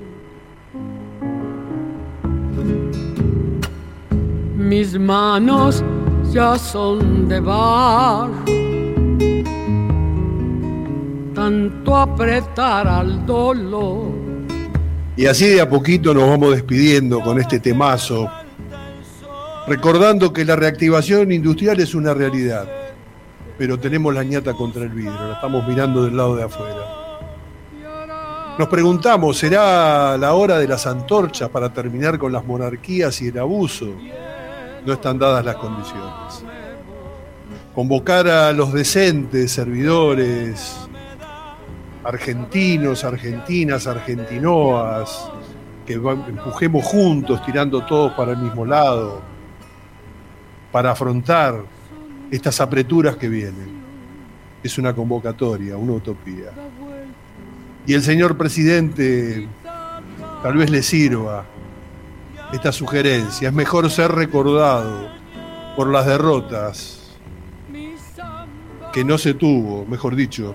Mis manos ya son de barro, tanto apretar al dolor.
Y así de a poquito nos vamos despidiendo con este temazo, recordando que la reactivación industrial es una realidad, pero tenemos la ñata contra el vidrio, la estamos mirando del lado de afuera. Nos preguntamos, ¿será la hora de las antorchas para terminar con las monarquías y el abuso? No están dadas las condiciones. Convocar a los decentes servidores argentinos, argentinas, argentinoas, que empujemos juntos, tirando todos para el mismo lado, para afrontar estas apreturas que vienen. Es una convocatoria, una utopía. Y el señor presidente tal vez le sirva esta sugerencia. Es mejor ser recordado por las derrotas que no se tuvo, mejor dicho,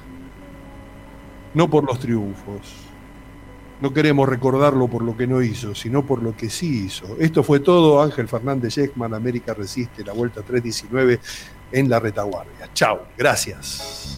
no por los triunfos. No queremos recordarlo por lo que no hizo, sino por lo que sí hizo. Esto fue todo. Ángel Fernández Yekman, América Resiste, la Vuelta 319 en la retaguardia. Chao, gracias.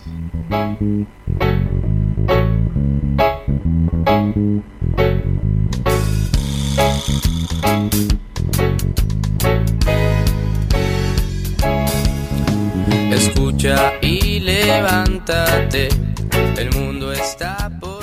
Escucha y levántate, el mundo está por